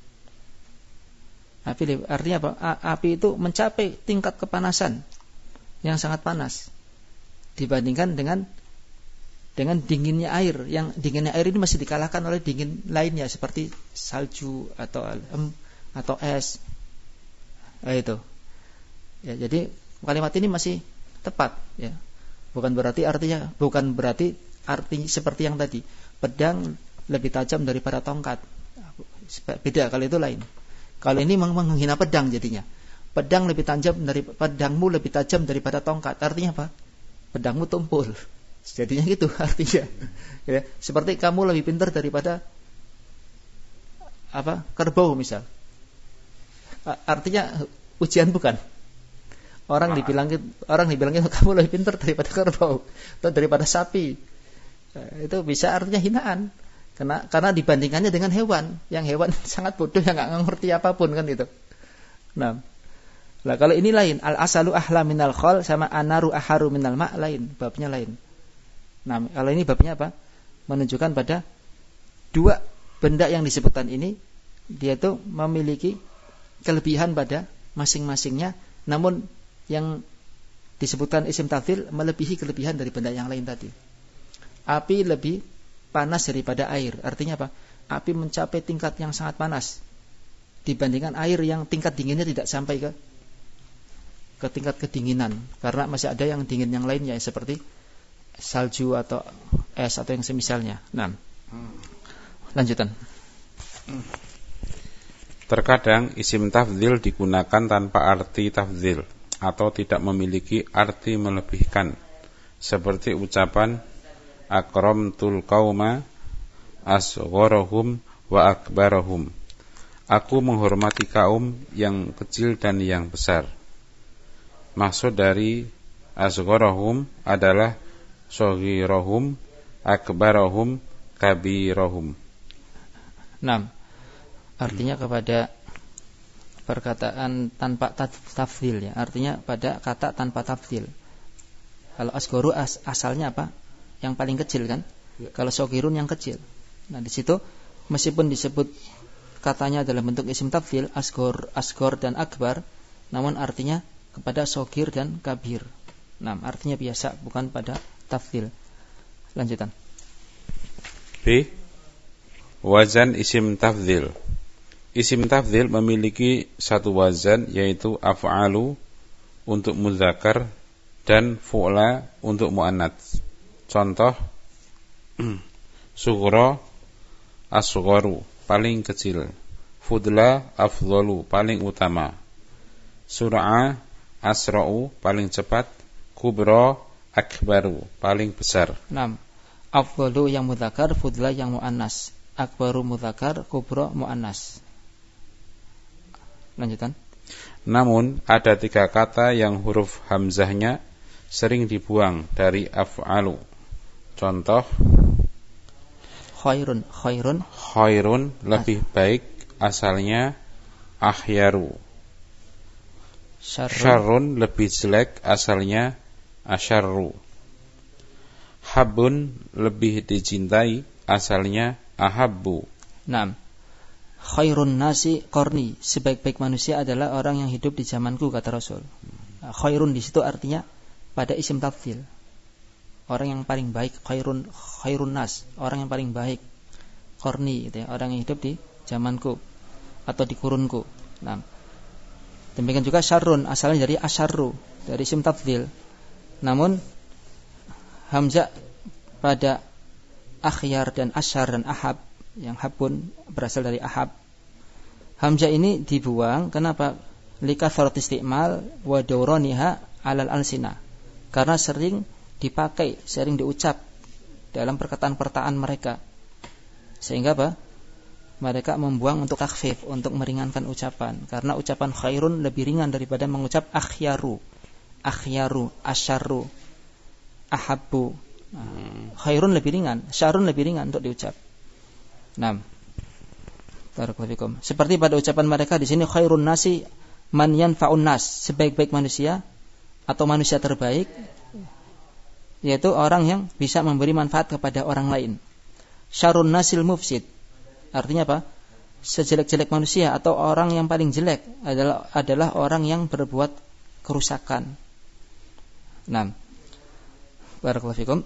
Artinya apa? Api itu mencapai tingkat kepanasan yang sangat panas dibandingkan dengan dinginnya air. Yang dinginnya air ini masih dikalahkan oleh dingin lainnya seperti salju atau es. Itu. Ya, jadi kalimat ini masih tepat, ya. Bukan berarti artinya seperti yang tadi, pedang lebih tajam daripada tongkat. Beda, kalau itu lain. Kalau ini menghina pedang jadinya. Pedangmu lebih tajam daripada tongkat. Artinya apa? Pedangmu tumpul. Jadinya gitu artinya. Ya, seperti kamu lebih pintar daripada kerbau misal. Artinya ujian bukan? Orang dibilangin kamu lebih pintar daripada kerbau atau daripada sapi. Itu bisa artinya hinaan. Karena dibandingkannya dengan hewan, yang hewan sangat bodoh, yang enggak ngerti apapun kan itu. Nah, kalau ini lain, al-asalu ahla minal khol sama anaru aharu minal ma' lain, babnya lain. Nah, kalau ini babnya apa? Menunjukkan pada dua benda yang disebutkan ini, dia itu memiliki kelebihan pada masing-masingnya, namun yang disebutkan isim tafdhil melebihi kelebihan dari benda yang lain tadi. Api lebih panas daripada air. Artinya apa? Api mencapai tingkat yang sangat panas dibandingkan air yang tingkat dinginnya tidak sampai ke tingkat kedinginan, karena masih ada yang dingin yang lainnya seperti salju atau es atau yang semisalnya. Nah, lanjutan. Terkadang isim tafdhil digunakan tanpa arti tafdhil atau tidak memiliki arti melebihkan, seperti ucapan akramtul qauma asgharahum wa akbarahum. Aku menghormati kaum yang kecil dan yang besar. Maksud dari asgharahum adalah shaghirahum, akbarahum, kabirahum. 6. Artinya kepada perkataan tanpa tafdhil, ya. Artinya pada kata tanpa tafdhil. Kalau asgharu asalnya apa? Yang paling kecil kan? Ya. Kalau shaghirun yang kecil. Nah, di situ meskipun disebut katanya dalam bentuk isim tafdhil asghar dan akbar, namun artinya kepada shaghir dan kabir. Nah, artinya biasa, bukan pada tafdhil. Lanjutan. B. Wazan isim tafdhil. Isim tafdhil memiliki satu wazan, yaitu af'alu untuk muzakkar dan fu'la untuk muannats. Contoh, sughra asgharu, paling kecil. Fudla afdhalu, paling utama. Sur'a asra'u, paling cepat. Kubra akbaru, paling besar. 6. Afdhalu yang mudzakkar, fudla yang muannas. Akbaru mudzakkar, kubra muannas. Lanjutan. Namun ada 3 kata yang huruf hamzahnya sering dibuang dari af'alu. Contoh, Khairun. khairun lebih baik, asalnya ahyaru. Syarrun lebih jelek, asalnya asyarru. Habun lebih dicintai, asalnya ahabbu. 6. Khairun nasi qarni, sebaik-baik manusia adalah orang yang hidup di zamanku, kata Rasul. Khairun di situ artinya pada isim tafdhil. Orang yang paling baik, khairun nas, orang yang paling baik. Qarni gitu ya, orang yang hidup di zamanku atau di kurunku. Nah, demikian juga syarrun, asalnya dari asyarru, dari isim tafdhil. Namun hamzah pada akhyar dan asyar dan ahab, yang habun berasal dari ahab. Hamzah ini dibuang, kenapa? Likathrati isti'mal wa dawraniha 'alal alsina. Karena sering dipakai, sering diucap dalam perkataan-perkataan mereka. Sehingga apa? Mereka membuang untuk takhfif, untuk meringankan ucapan. Karena ucapan khairun lebih ringan daripada mengucap akhyaru, asyarru, ahabbu. Khairun lebih ringan, syarrun lebih ringan untuk diucap. 6. Barakallahu fikum. Seperti pada ucapan mereka di sini, khairun nasi man yanfa'un nas, sebaik-baik manusia atau manusia terbaik yaitu orang yang bisa memberi manfaat kepada orang lain. Syarrun nasil mufsid, artinya apa? Sejelek-jelek manusia atau orang yang paling jelek adalah orang yang berbuat kerusakan. 6. Barakallahu fikum.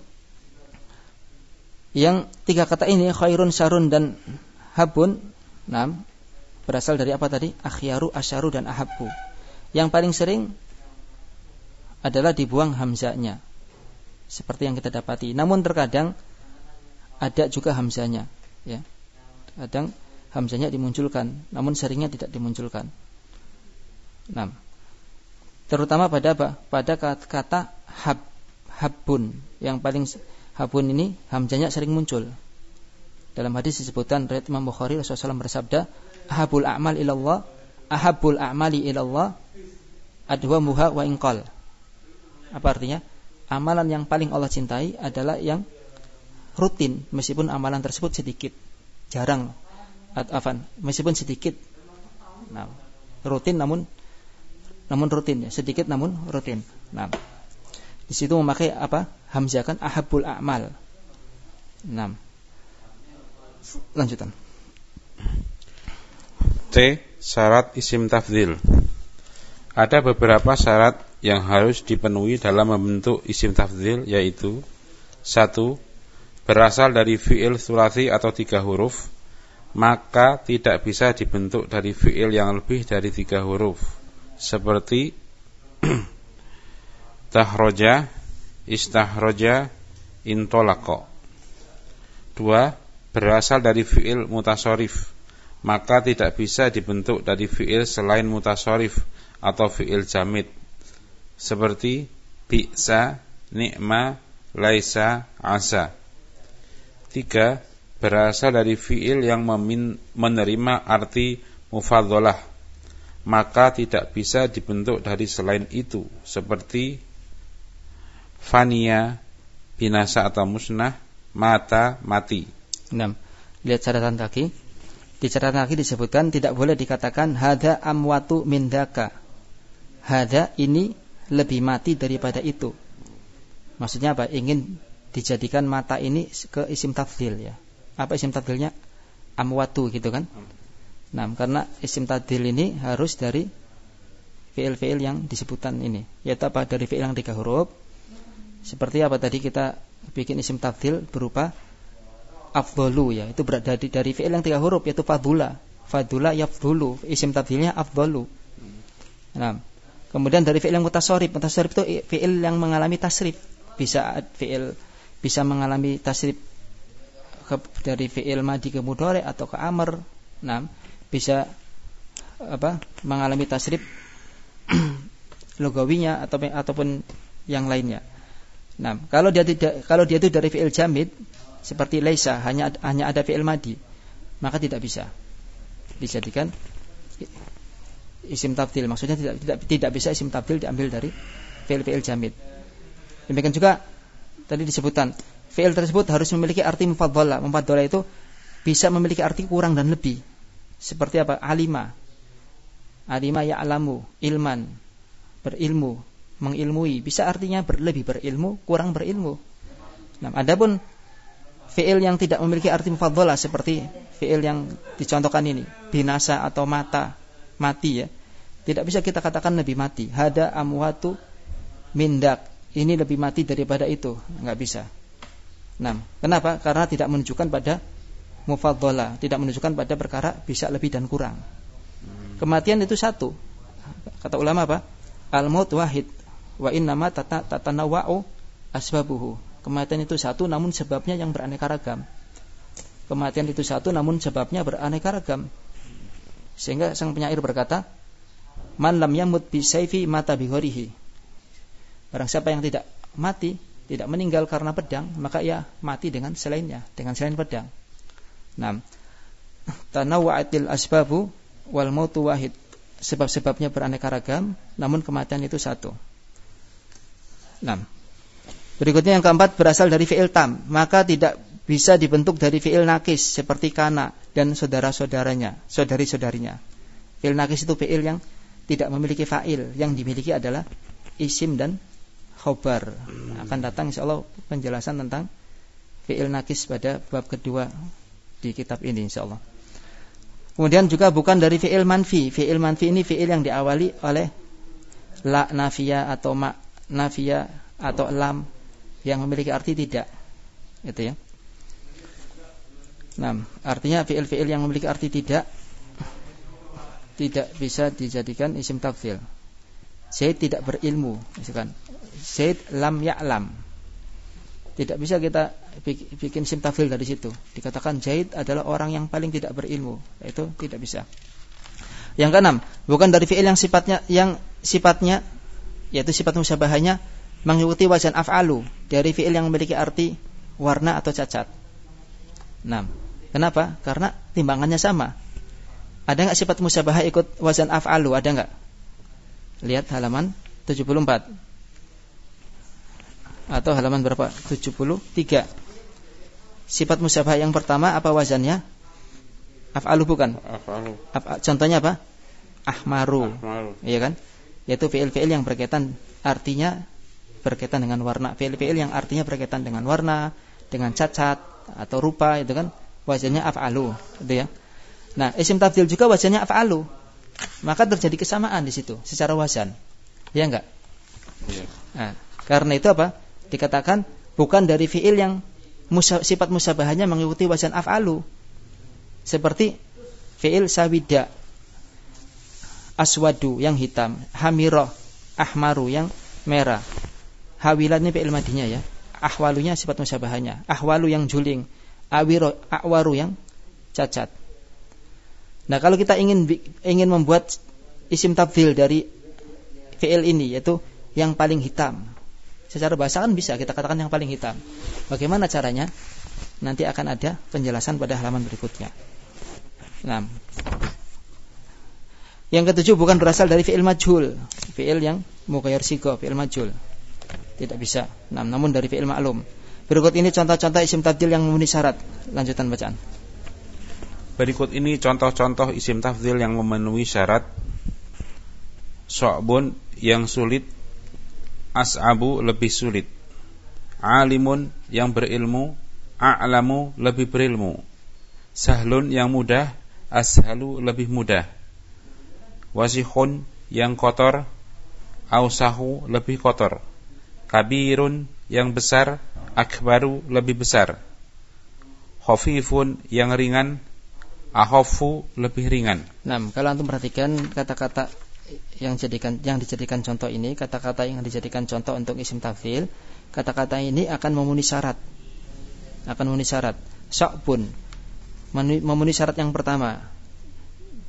Yang 3 kata ini, khairun, syarrun dan habun, 6, berasal dari apa tadi? Akhyaru, asyaru dan ahabbu. Yang paling sering adalah dibuang hamzahnya, seperti yang kita dapati. Namun terkadang ada juga hamzahnya, ya. Kadang hamzahnya dimunculkan, namun seringnya tidak dimunculkan. 6. Terutama pada apa? Pada kata habbun. Yang paling habun ini hamzahnya sering muncul. Dalam hadis disebutkan riwayat Imam Bukhari, Rasulullah SAW bersabda, ahabul a'mal ilallah, ahabul a'mali ilallah adwamuha wa inqal. Apa artinya? Amalan yang paling Allah cintai adalah yang rutin, meskipun amalan tersebut sedikit, jarang, meskipun sedikit. Nah, rutin namun rutin, ya, sedikit namun rutin. Nah, di situ memakai apa? Hamzah kan, ahabul a'mal. 6. Lanjutan. T. Syarat isim tafdhil. Ada beberapa syarat yang harus dipenuhi dalam membentuk isim tafdhil, yaitu 1. Berasal dari fi'il tsulats atau 3 huruf, maka tidak bisa dibentuk dari fi'il yang lebih dari 3 huruf, seperti tahroja, istahroja, intolaqa. 2. Berasal dari fi'il mutasharif, maka tidak bisa dibentuk dari fi'il selain mutasharif atau fi'il jamid, seperti bi'sa, ni'ma, laisa, asa. 3. Berasal dari fi'il yang menerima arti mufadzalah, maka tidak bisa dibentuk dari selain itu, seperti fania, binasa atau musnah, mata, mati. 6. Lihat catatan kaki. Di catatan kaki disebutkan tidak boleh dikatakan hadza amwatu min dzaka. Hadza ini lebih mati daripada itu. Maksudnya apa? Ingin dijadikan mata ini ke isim tafdhil, ya. Apa isim tafdhilnya? Amwatu gitu kan? Nah, karena isim tafdhil ini harus dari fiil-fiil yang disebutkan ini. Yaitu apa? Dari fiil yang 3 huruf. Seperti apa tadi kita bikin isim tafdhil berupa afdhalu, ya, itu berada dari fi'il yang 3 huruf, yaitu fadula yafdhulu, isim tafdhilnya afdhalu. Nah, kemudian dari fi'il yang mutasharif itu fi'il yang mengalami tasrif, bisa mengalami tasrif dari fi'il madhi ke mudhari atau ke amr. Nah, bisa mengalami tasrif lugawinya ataupun yang lainnya. Nah, kalau dia itu dari fi'il jamid seperti laisa, hanya ada fi'il madi, maka tidak bisa dijadikan isim tabdil. Maksudnya tidak bisa isim tabdil diambil dari fi'il jamid. Demikian juga tadi disebutkan fi'il tersebut harus memiliki arti mufaddalah. Mufaddalah itu bisa memiliki arti kurang dan lebih. Seperti apa? Alima ya'lamu, ilman, berilmu, mengilmui. Bisa artinya lebih berilmu, kurang berilmu. Nah, adapun fi'il yang tidak memiliki arti mufaddalah seperti fi'il yang dicontohkan ini, binasa atau mati ya. Tidak bisa kita katakan lebih mati. Hada amwatu mindak. Ini lebih mati daripada itu. Enggak bisa. Nah, kenapa? Karena tidak menunjukkan pada mufaddalah, tidak menunjukkan pada perkara bisa lebih dan kurang. Kematian itu satu. Kata ulama apa? Al-maut wahid wa innama tatanawwa'u asbabuhu. Kematian itu satu namun sebabnya yang beraneka ragam. Kematian itu satu namun sebabnya beraneka ragam. Sehingga sang penyair berkata, "Man lam yamut bi sayfi mata bi gharihi." Barang siapa yang tidak mati, tidak meninggal karena pedang, maka ia mati dengan selainnya, dengan selain pedang. Nah, tanawwa'atil asbabu wal mautu wahid. Sebab-sebabnya beraneka ragam, namun kematian itu satu. Nah, berikutnya yang keempat berasal dari fi'il tam, maka tidak bisa dibentuk dari fi'il nakis seperti kana dan saudara-saudaranya, saudari-saudarinya. Fi'il nakis itu fi'il yang tidak memiliki fa'il, yang dimiliki adalah isim dan khobar. Akan datang insyaallah penjelasan tentang fi'il nakis pada bab kedua di kitab ini insyaallah. Kemudian juga bukan dari fi'il manfi. Fi'il manfi ini fi'il yang diawali oleh la nafiyah atau ma nafiyah atau lam yang memiliki arti tidak. Itu ya. Nah, artinya fi'il-fi'il yang memiliki arti tidak bisa dijadikan isim tafdhil. Zaid tidak berilmu, misalkan Zaid lam ya'lam. Tidak bisa kita bikin isim tafdhil dari situ. Dikatakan Zaid adalah orang yang paling tidak berilmu. Itu tidak bisa. Yang keenam, bukan dari fi'il yang sifatnya yaitu sifat musyabahahnya mengikuti wazan af'alu, dari fi'il yang memiliki arti warna atau cacat. Nah, kenapa? Karena timbangannya sama. Ada enggak sifat musyabahah ikut wazan af'alu? Ada enggak? Lihat halaman 74. Atau halaman berapa? 73. Sifat musyabahah yang pertama apa wazannya? Af'alu bukan? Af'alu. Contohnya apa? Ahmaru. Iya kan? Yaitu fi'il-fi'il yang berkaitan artinya berkaitan dengan warna. Fi'il-fi'il yang artinya berkaitan dengan warna, dengan cacat atau rupa, itu kan wazannya af'alu, gitu ya. Nah, isim tafdhil juga wazannya af'alu. Maka terjadi kesamaan di situ secara wazan. Iya enggak? Iya. Nah, karena itu apa? Dikatakan bukan dari fi'il yang sifat musyabahahnya mengikuti wazan af'alu. Seperti fi'il sawida, aswadu yang hitam, hamirah, ahmaru yang merah. Hawilan ini fi'il madinya ya. Ahwalunya sifat musyabahahnya. Ahwalu yang juling, awaru yang cacat. Nah, kalau kita ingin membuat isim tafdhil dari fi'il ini, yaitu yang paling hitam, secara bahasa kan bisa kita katakan yang paling hitam. Bagaimana caranya? Nanti akan ada penjelasan pada halaman berikutnya. Nah, yang ketujuh bukan berasal dari fi'il majhul, fi'il yang mughayyir sigha, fi'il majhul. Tidak bisa. Nah, namun dari fi'il ma'lum. Berikut ini contoh-contoh isim tafdhil yang memenuhi syarat. Lanjutan bacaan. Berikut ini contoh-contoh isim tafdhil yang memenuhi syarat. Sya'bun yang sulit, as'abu lebih sulit, alimun yang berilmu, a'lamu lebih berilmu, sahlun yang mudah, ashalu lebih mudah, wasihun yang kotor, ausahu lebih kotor, kabirun yang besar, akbaru lebih besar, khafifun yang ringan, akhafu lebih ringan. Nah, kalau antum perhatikan kata-kata yang dijadikan contoh ini, kata-kata yang dijadikan contoh untuk isim tafdhil, kata-kata ini akan memenuhi syarat. Sya'bun memenuhi syarat yang pertama.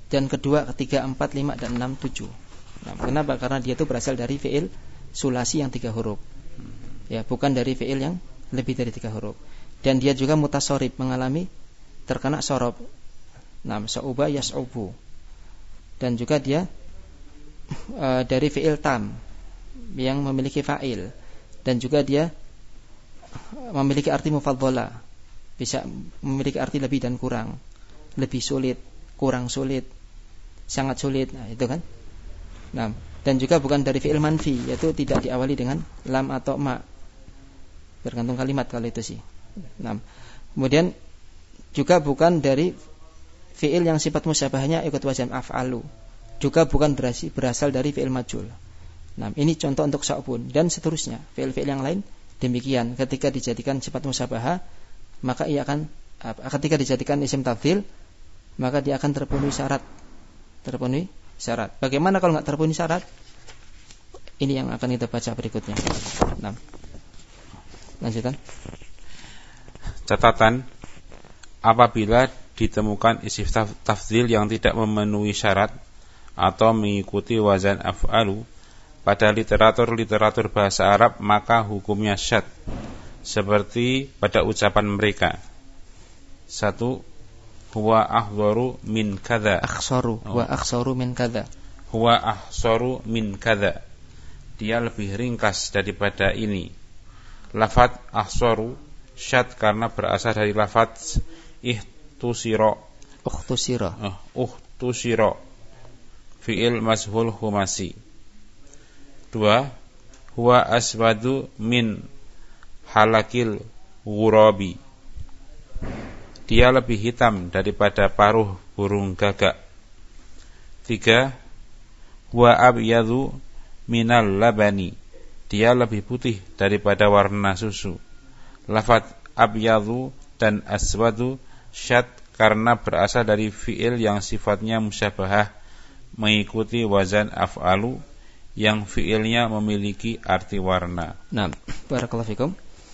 dan kedua, ketiga, 4, 5 dan 6, 7. Nah, kenapa? Karena dia itu berasal dari fi'il sulasi yang 3 huruf. Ya, bukan dari fi'il yang lebih dari 3 huruf. Dan dia juga mutasorib, mengalami terkena sorob. Nah, sa'uba yas'ubu. Dan juga dia dari fi'il tam yang memiliki fa'il, dan juga dia memiliki arti mufaddola, bisa memiliki arti lebih dan kurang, lebih sulit, kurang sulit, sangat sulit. Nah, itu kan. Nah, dan juga bukan dari fi'il manfi, yaitu tidak diawali dengan lam atau ma, tergantung kalimat kalau itu sih. Nah, kemudian juga bukan dari fi'il yang sifat musyabahnya ikut wazan af'alu, juga bukan berasal dari fi'il majul. Nah, ini contoh untuk sya'bun dan seterusnya. Fi'il-fi'il yang lain demikian, ketika dijadikan sifat musyabahah, maka ia akan ketika dijadikan isim tafdhil, maka dia akan terpenuhi syarat. Terpenuhi syarat. Bagaimana kalau enggak terpenuhi syarat? Ini yang akan kita baca berikutnya. Nah, lanjutkan. Catatan, apabila ditemukan isim tafdhil yang tidak memenuhi syarat atau mengikuti wazan af'alu pada literatur bahasa Arab, maka hukumnya syadz, seperti pada ucapan mereka. 1. Huwa akhsaru min kadza. Wa akhsaru min kadza. Huwa akhsaru min kadza. Dia lebih ringkas daripada ini. Lafaz akhsaru syadz karena berasal dari lafaz ihtusira. Uhtusira. Fi'il mazhul humasi. 2. Huwa aswadu min halakil ghurabi. Dia lebih hitam daripada paruh burung gagak. 3. Huwa abyadu minal labani. Dia lebih putih daripada warna susu. Lafaz abyadu dan aswadu syadz karena berasal dari fi'il yang sifatnya musyabahah mengikuti wazan af'alu yang fi'ilnya memiliki arti warna. Nah, barakallahu fikum.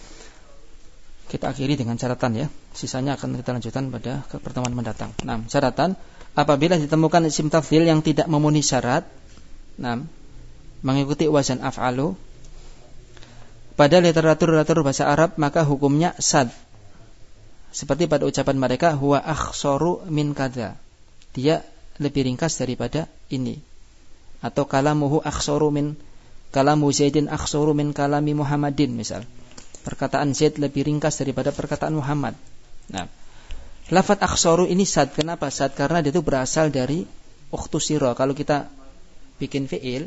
Kita akhiri dengan catatan ya. Sisanya akan kita lanjutkan pada pertemuan mendatang. Nah, catatan, apabila ditemukan isim tafdhil yang tidak memenuhi syarat, mengikuti wazan af'alu pada literatur bahasa Arab, maka hukumnya syadz. Seperti pada ucapan mereka, huwa akhsaru min kadza. Dia lebih ringkas daripada ini. Atau kalamuhu akhsaru min kalamu Zaidin akhsaru min kalami Muhammadin, misal. Perkataan Zaid lebih ringkas daripada perkataan Muhammad. Nah, lafaz akhsaru ini syadz. Kenapa syadz? Karena dia itu berasal dari ukhtusira. Kalau kita bikin fi'il,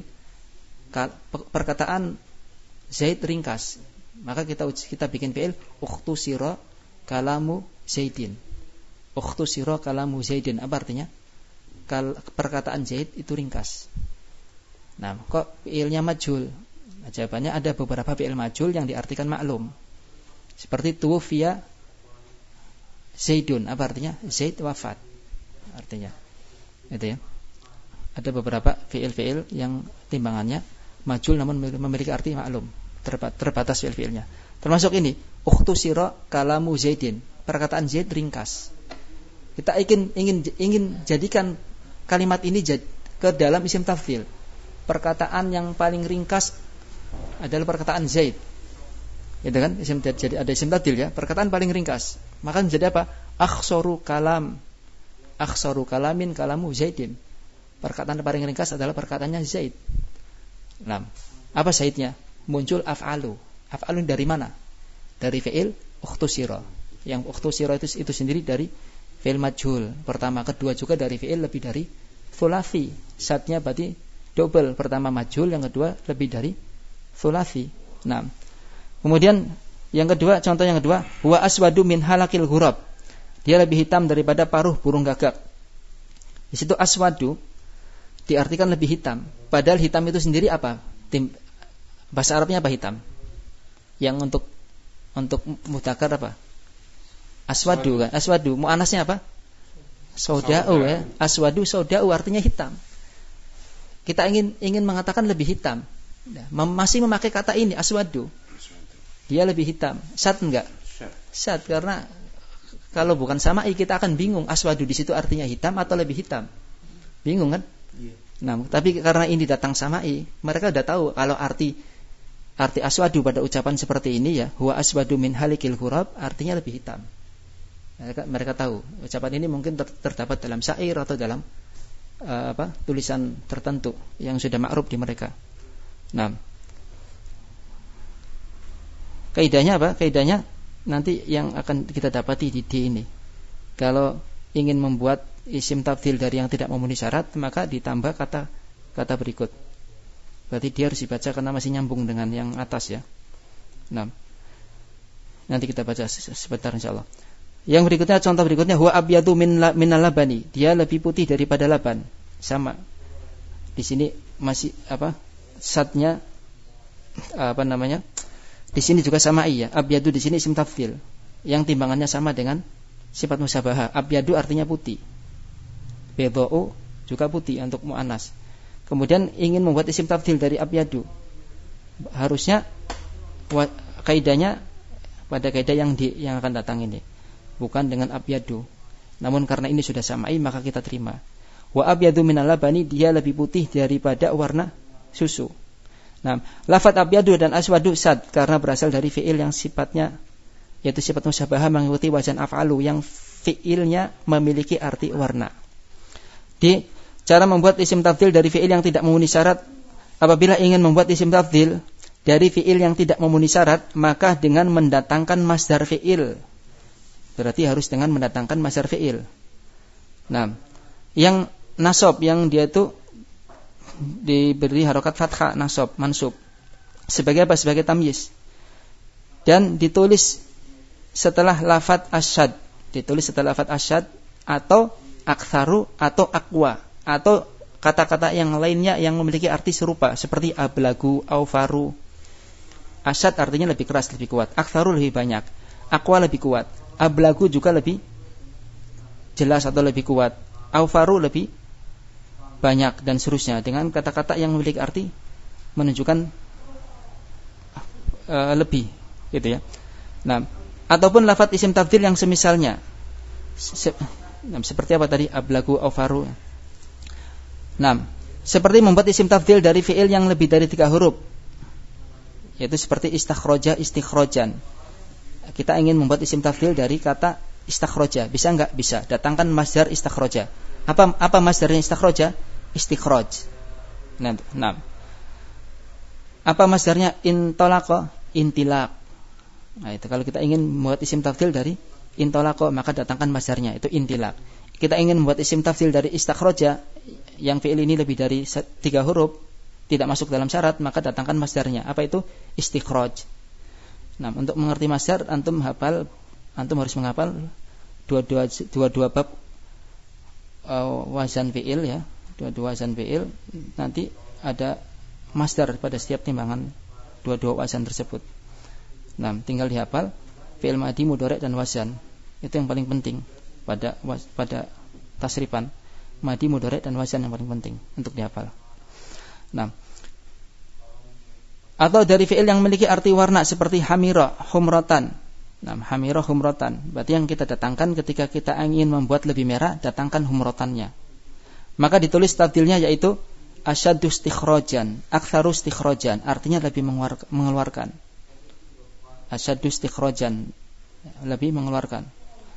perkataan Zaid ringkas, maka kita bikin fi'il ukhtusira kalamu Zaidin. Ukhtusira kalamu Zaidin. Apa artinya? Perkataan Zaid itu ringkas. Nah, kok fi'ilnya majhul? Jawabannya ada beberapa fi'il majhul yang diartikan maklum. Seperti tuwfiya Zaidun. Apa artinya? Zaid wafat. Artinya itu ya. Ada beberapa fi'il-fi'il yang timbangannya majhul namun memiliki arti maklum. Terbatas fi'il-fi'ilnya. Termasuk ini, ukhtusira kalamu Zaidin. Perkataan Zaid ringkas. Kita ingin jadikan kalimat ini ke dalam isim tafdhil. Perkataan yang paling ringkas adalah perkataan Zaid. Itu kan? Jadi ada isim tafdhil ya, perkataan paling ringkas. Maka menjadi apa? Akhsaru kalamin kalamu Zaidin. Perkataan paling ringkas adalah perkataannya Zaid. Nah, apa Zaidnya? Muncul af'alu. Af'alu dari mana? Dari fi'il ukhtusira. Yang ukhtusira itu sendiri dari fi'il majhul. Pertama, kedua juga dari fi'il lebih dari thulathi. Syadnya berarti double. Pertama majhul, yang kedua lebih dari thulathi. Nah, kemudian yang kedua, contoh yang kedua, huwa aswadu min halakil ghurab. Dia lebih hitam daripada paruh burung gagak. Di situ aswadu diartikan lebih hitam. Padahal hitam itu sendiri apa? Bahasa Arabnya apa hitam? Yang untuk mudzakkar apa? Aswadu kan? Aswadu. Muannasnya apa? Saudau ya. Aswadu saudau artinya hitam. Kita ingin mengatakan lebih hitam. Masih memakai kata ini aswadu. Dia lebih hitam. Syadz enggak? Syadz, karena kalau bukan sama'i kita akan bingung aswadu di situ artinya hitam atau lebih hitam. Bingung kan? Nah, tapi karena ini datang samai, mereka sudah tahu kalau arti aswadu pada ucapan seperti ini ya, huwa aswadu min halikil ghurab, artinya lebih hitam. Mereka tahu ucapan ini mungkin terdapat dalam syair atau dalam tulisan tertentu yang sudah ma'ruf di mereka. Nah, kaidahnya apa? Kaidahnya nanti yang akan kita dapati di ini. Kalau ingin membuat isim tafdhil dari yang tidak memenuhi syarat, maka ditambah kata berikut. Berarti dia harus dibaca karena masih nyambung dengan yang atas ya. Nah, nanti kita baca sebentar insyaallah. Yang berikutnya, contoh berikutnya, huwa abyadu minal labani, dia lebih putih daripada laban. Sama. Di sini masih sadnya di sini juga sama iya. Abyadu di sini isim tafdhil yang timbangannya sama dengan sifat musyabahah. Abyadu artinya putih. Bedou juga putih untuk muannas. Kemudian ingin membuat isim tafdhil dari abyadu, harusnya kaidahnya pada kaidah yang akan datang ini, bukan dengan abyadu. Namun karena ini sudah samai, maka kita terima. Wa abyadu minal labani, dia lebih putih daripada warna susu. Nah, lafadz abyadu dan aswadu sad karena berasal dari fiil yang sifatnya yaitu sifat musyabahah mengikuti wazan af'alu yang fiilnya memiliki arti warna. Di cara membuat isim tafdhil dari fiil yang tidak memenuhi syarat, apabila ingin membuat isim tafdhil dari fiil yang tidak memenuhi syarat, maka dengan mendatangkan masdar fiil. Berarti harus dengan mendatangkan masdar fiil. Nah, yang nasab yang dia itu diberi harokat fathah, nasab, mansub. Sebagai apa? Sebagai tamyiz. Dan ditulis setelah lafadz asyad. Ditulis setelah lafadz asyad atau aktsaru atau aqwa atau kata-kata yang lainnya yang memiliki arti serupa seperti ablagu, aufaru. Asyad artinya lebih keras, lebih kuat. Aktsaru lebih banyak. Aqwa lebih kuat. Ablagu juga lebih jelas atau lebih kuat. Aufaru lebih banyak dan seterusnya dengan kata-kata yang memiliki arti menunjukkan lebih, gitu ya. Nah, ataupun lafadz isim tafdhil yang semisalnya. Seperti apa tadi? Ablagu, aufaru. Nah, seperti membuat isim tafdhil dari fiil yang lebih dari 3 huruf, yaitu seperti istakhroja, istikhrojan. Kita ingin membuat isim tafdhil dari kata istakhroja, bisa enggak? Bisa. Datangkan masdar istakhroja. Apa masdarnya istakhroja? Istikhroj. Nah. Apa masdarnya intolaqa? Intilaq. Nah, itu kalau kita ingin membuat isim tafdhil dari intolaqa, maka datangkan masdarnya, itu intilaq. Kita ingin membuat isim tafdhil dari istakhroja yang fiil ini lebih dari 3 huruf, tidak masuk dalam syarat, maka datangkan masdarnya. Apa itu? Istikhroj. Nah, untuk mengerti masdar antum harus menghafal dua bab wazan fiil ya. Dua wazan fiil, nanti ada masdar pada setiap timbangan dua wazan tersebut. Nah, tinggal dihafal fiil madi, mudhari dan wazan. Itu yang paling penting pada tasrifan. Madi, mudhari dan wazan yang paling penting untuk dihafal. Nah, atau dari fiil yang memiliki arti warna seperti hamira, humratan. Nah, hamira, humratan. Berarti yang kita datangkan ketika kita ingin membuat lebih merah, datangkan humratannya. Maka ditulis tafdhilnya yaitu asyaddu istikhrojan, aktsaru istikhrojan, artinya lebih mengeluarkan. Asyaddu istikhrojan, lebih mengeluarkan.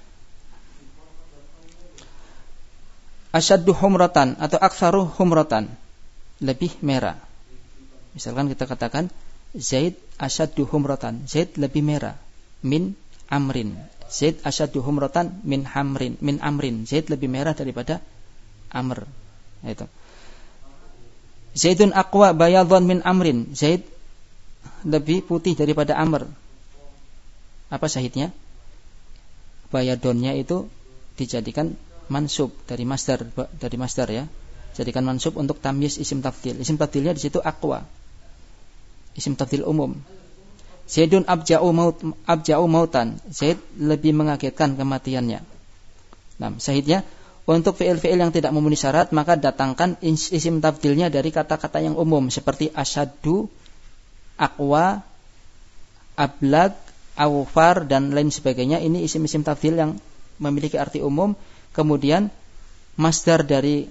Asyaddu humratan atau aktsaru humratan, lebih merah. Misalkan kita katakan Zaid asyaddu humratan, Zaid lebih merah min amrin. Zaid asyaddu humratan min amrin. Zaid lebih merah daripada Amr. Itu. Zaidun aqwa bayadhan min amrin. Zaid lebih putih daripada Amr. Apa syahidnya? Bayadonnya itu dijadikan mansub dari masdar ya. Jadikan mansub untuk tamyiz isim tafdhil. Isim tafdhilnya di situ aqwa. Isim tafdhil umum. Zaidun abja'u mautan. Zaid lebih mengagetkan kematiannya. Nah, syahidnya untuk fiil-fiil yang tidak memenuhi syarat, maka datangkan isim tafdhilnya dari kata-kata yang umum seperti asyaddu, aqwa, ablag, awfar dan lain sebagainya. Ini isim-isim tafdhil yang memiliki arti umum. Kemudian masdar dari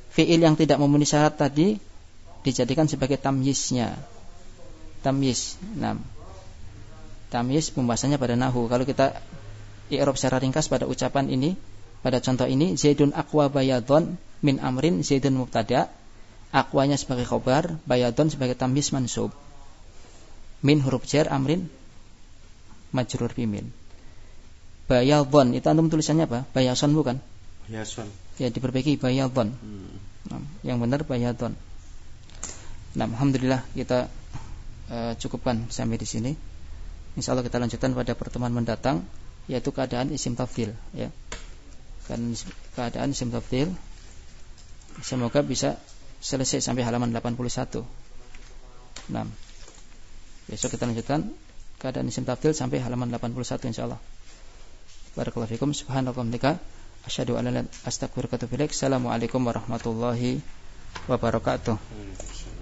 fiil yang tidak memenuhi syarat tadi dijadikan sebagai tamyiznya. Tamyiz. Nah, tamyiz pembahasannya pada nahwu. Kalau kita i'rab secara ringkas pada ucapan ini, pada contoh ini, Zaidun aqwa bayadun min amrin, Zaidun mubtada, aqwanya sebagai khobar, bayadun sebagai tamyiz mansub. Min huruf jar, amrin majrur bimin. Bayadun itu antum tulisannya apa? Bayason bukan? Bayason. Ya, diperbaiki bayadun. Nah, yang benar bayadun. Nah, alhamdulillah kita cukupkan sampai di sini. Insyaallah kita lanjutkan pada pertemuan mendatang, yaitu keadaan isim tafdhil, ya. Kan keadaan isim tafdhil semoga bisa selesai sampai halaman 81. Nah, besok kita lanjutkan keadaan isim tafdhil sampai halaman 81 insyaallah. Barakallahu fikum, subhanallahi wa bihamdihi, asyhadu an la ilaha illa anta, astaghfiruka wa atubu ilaik. Assalamualaikum warahmatullahi wabarakatuh.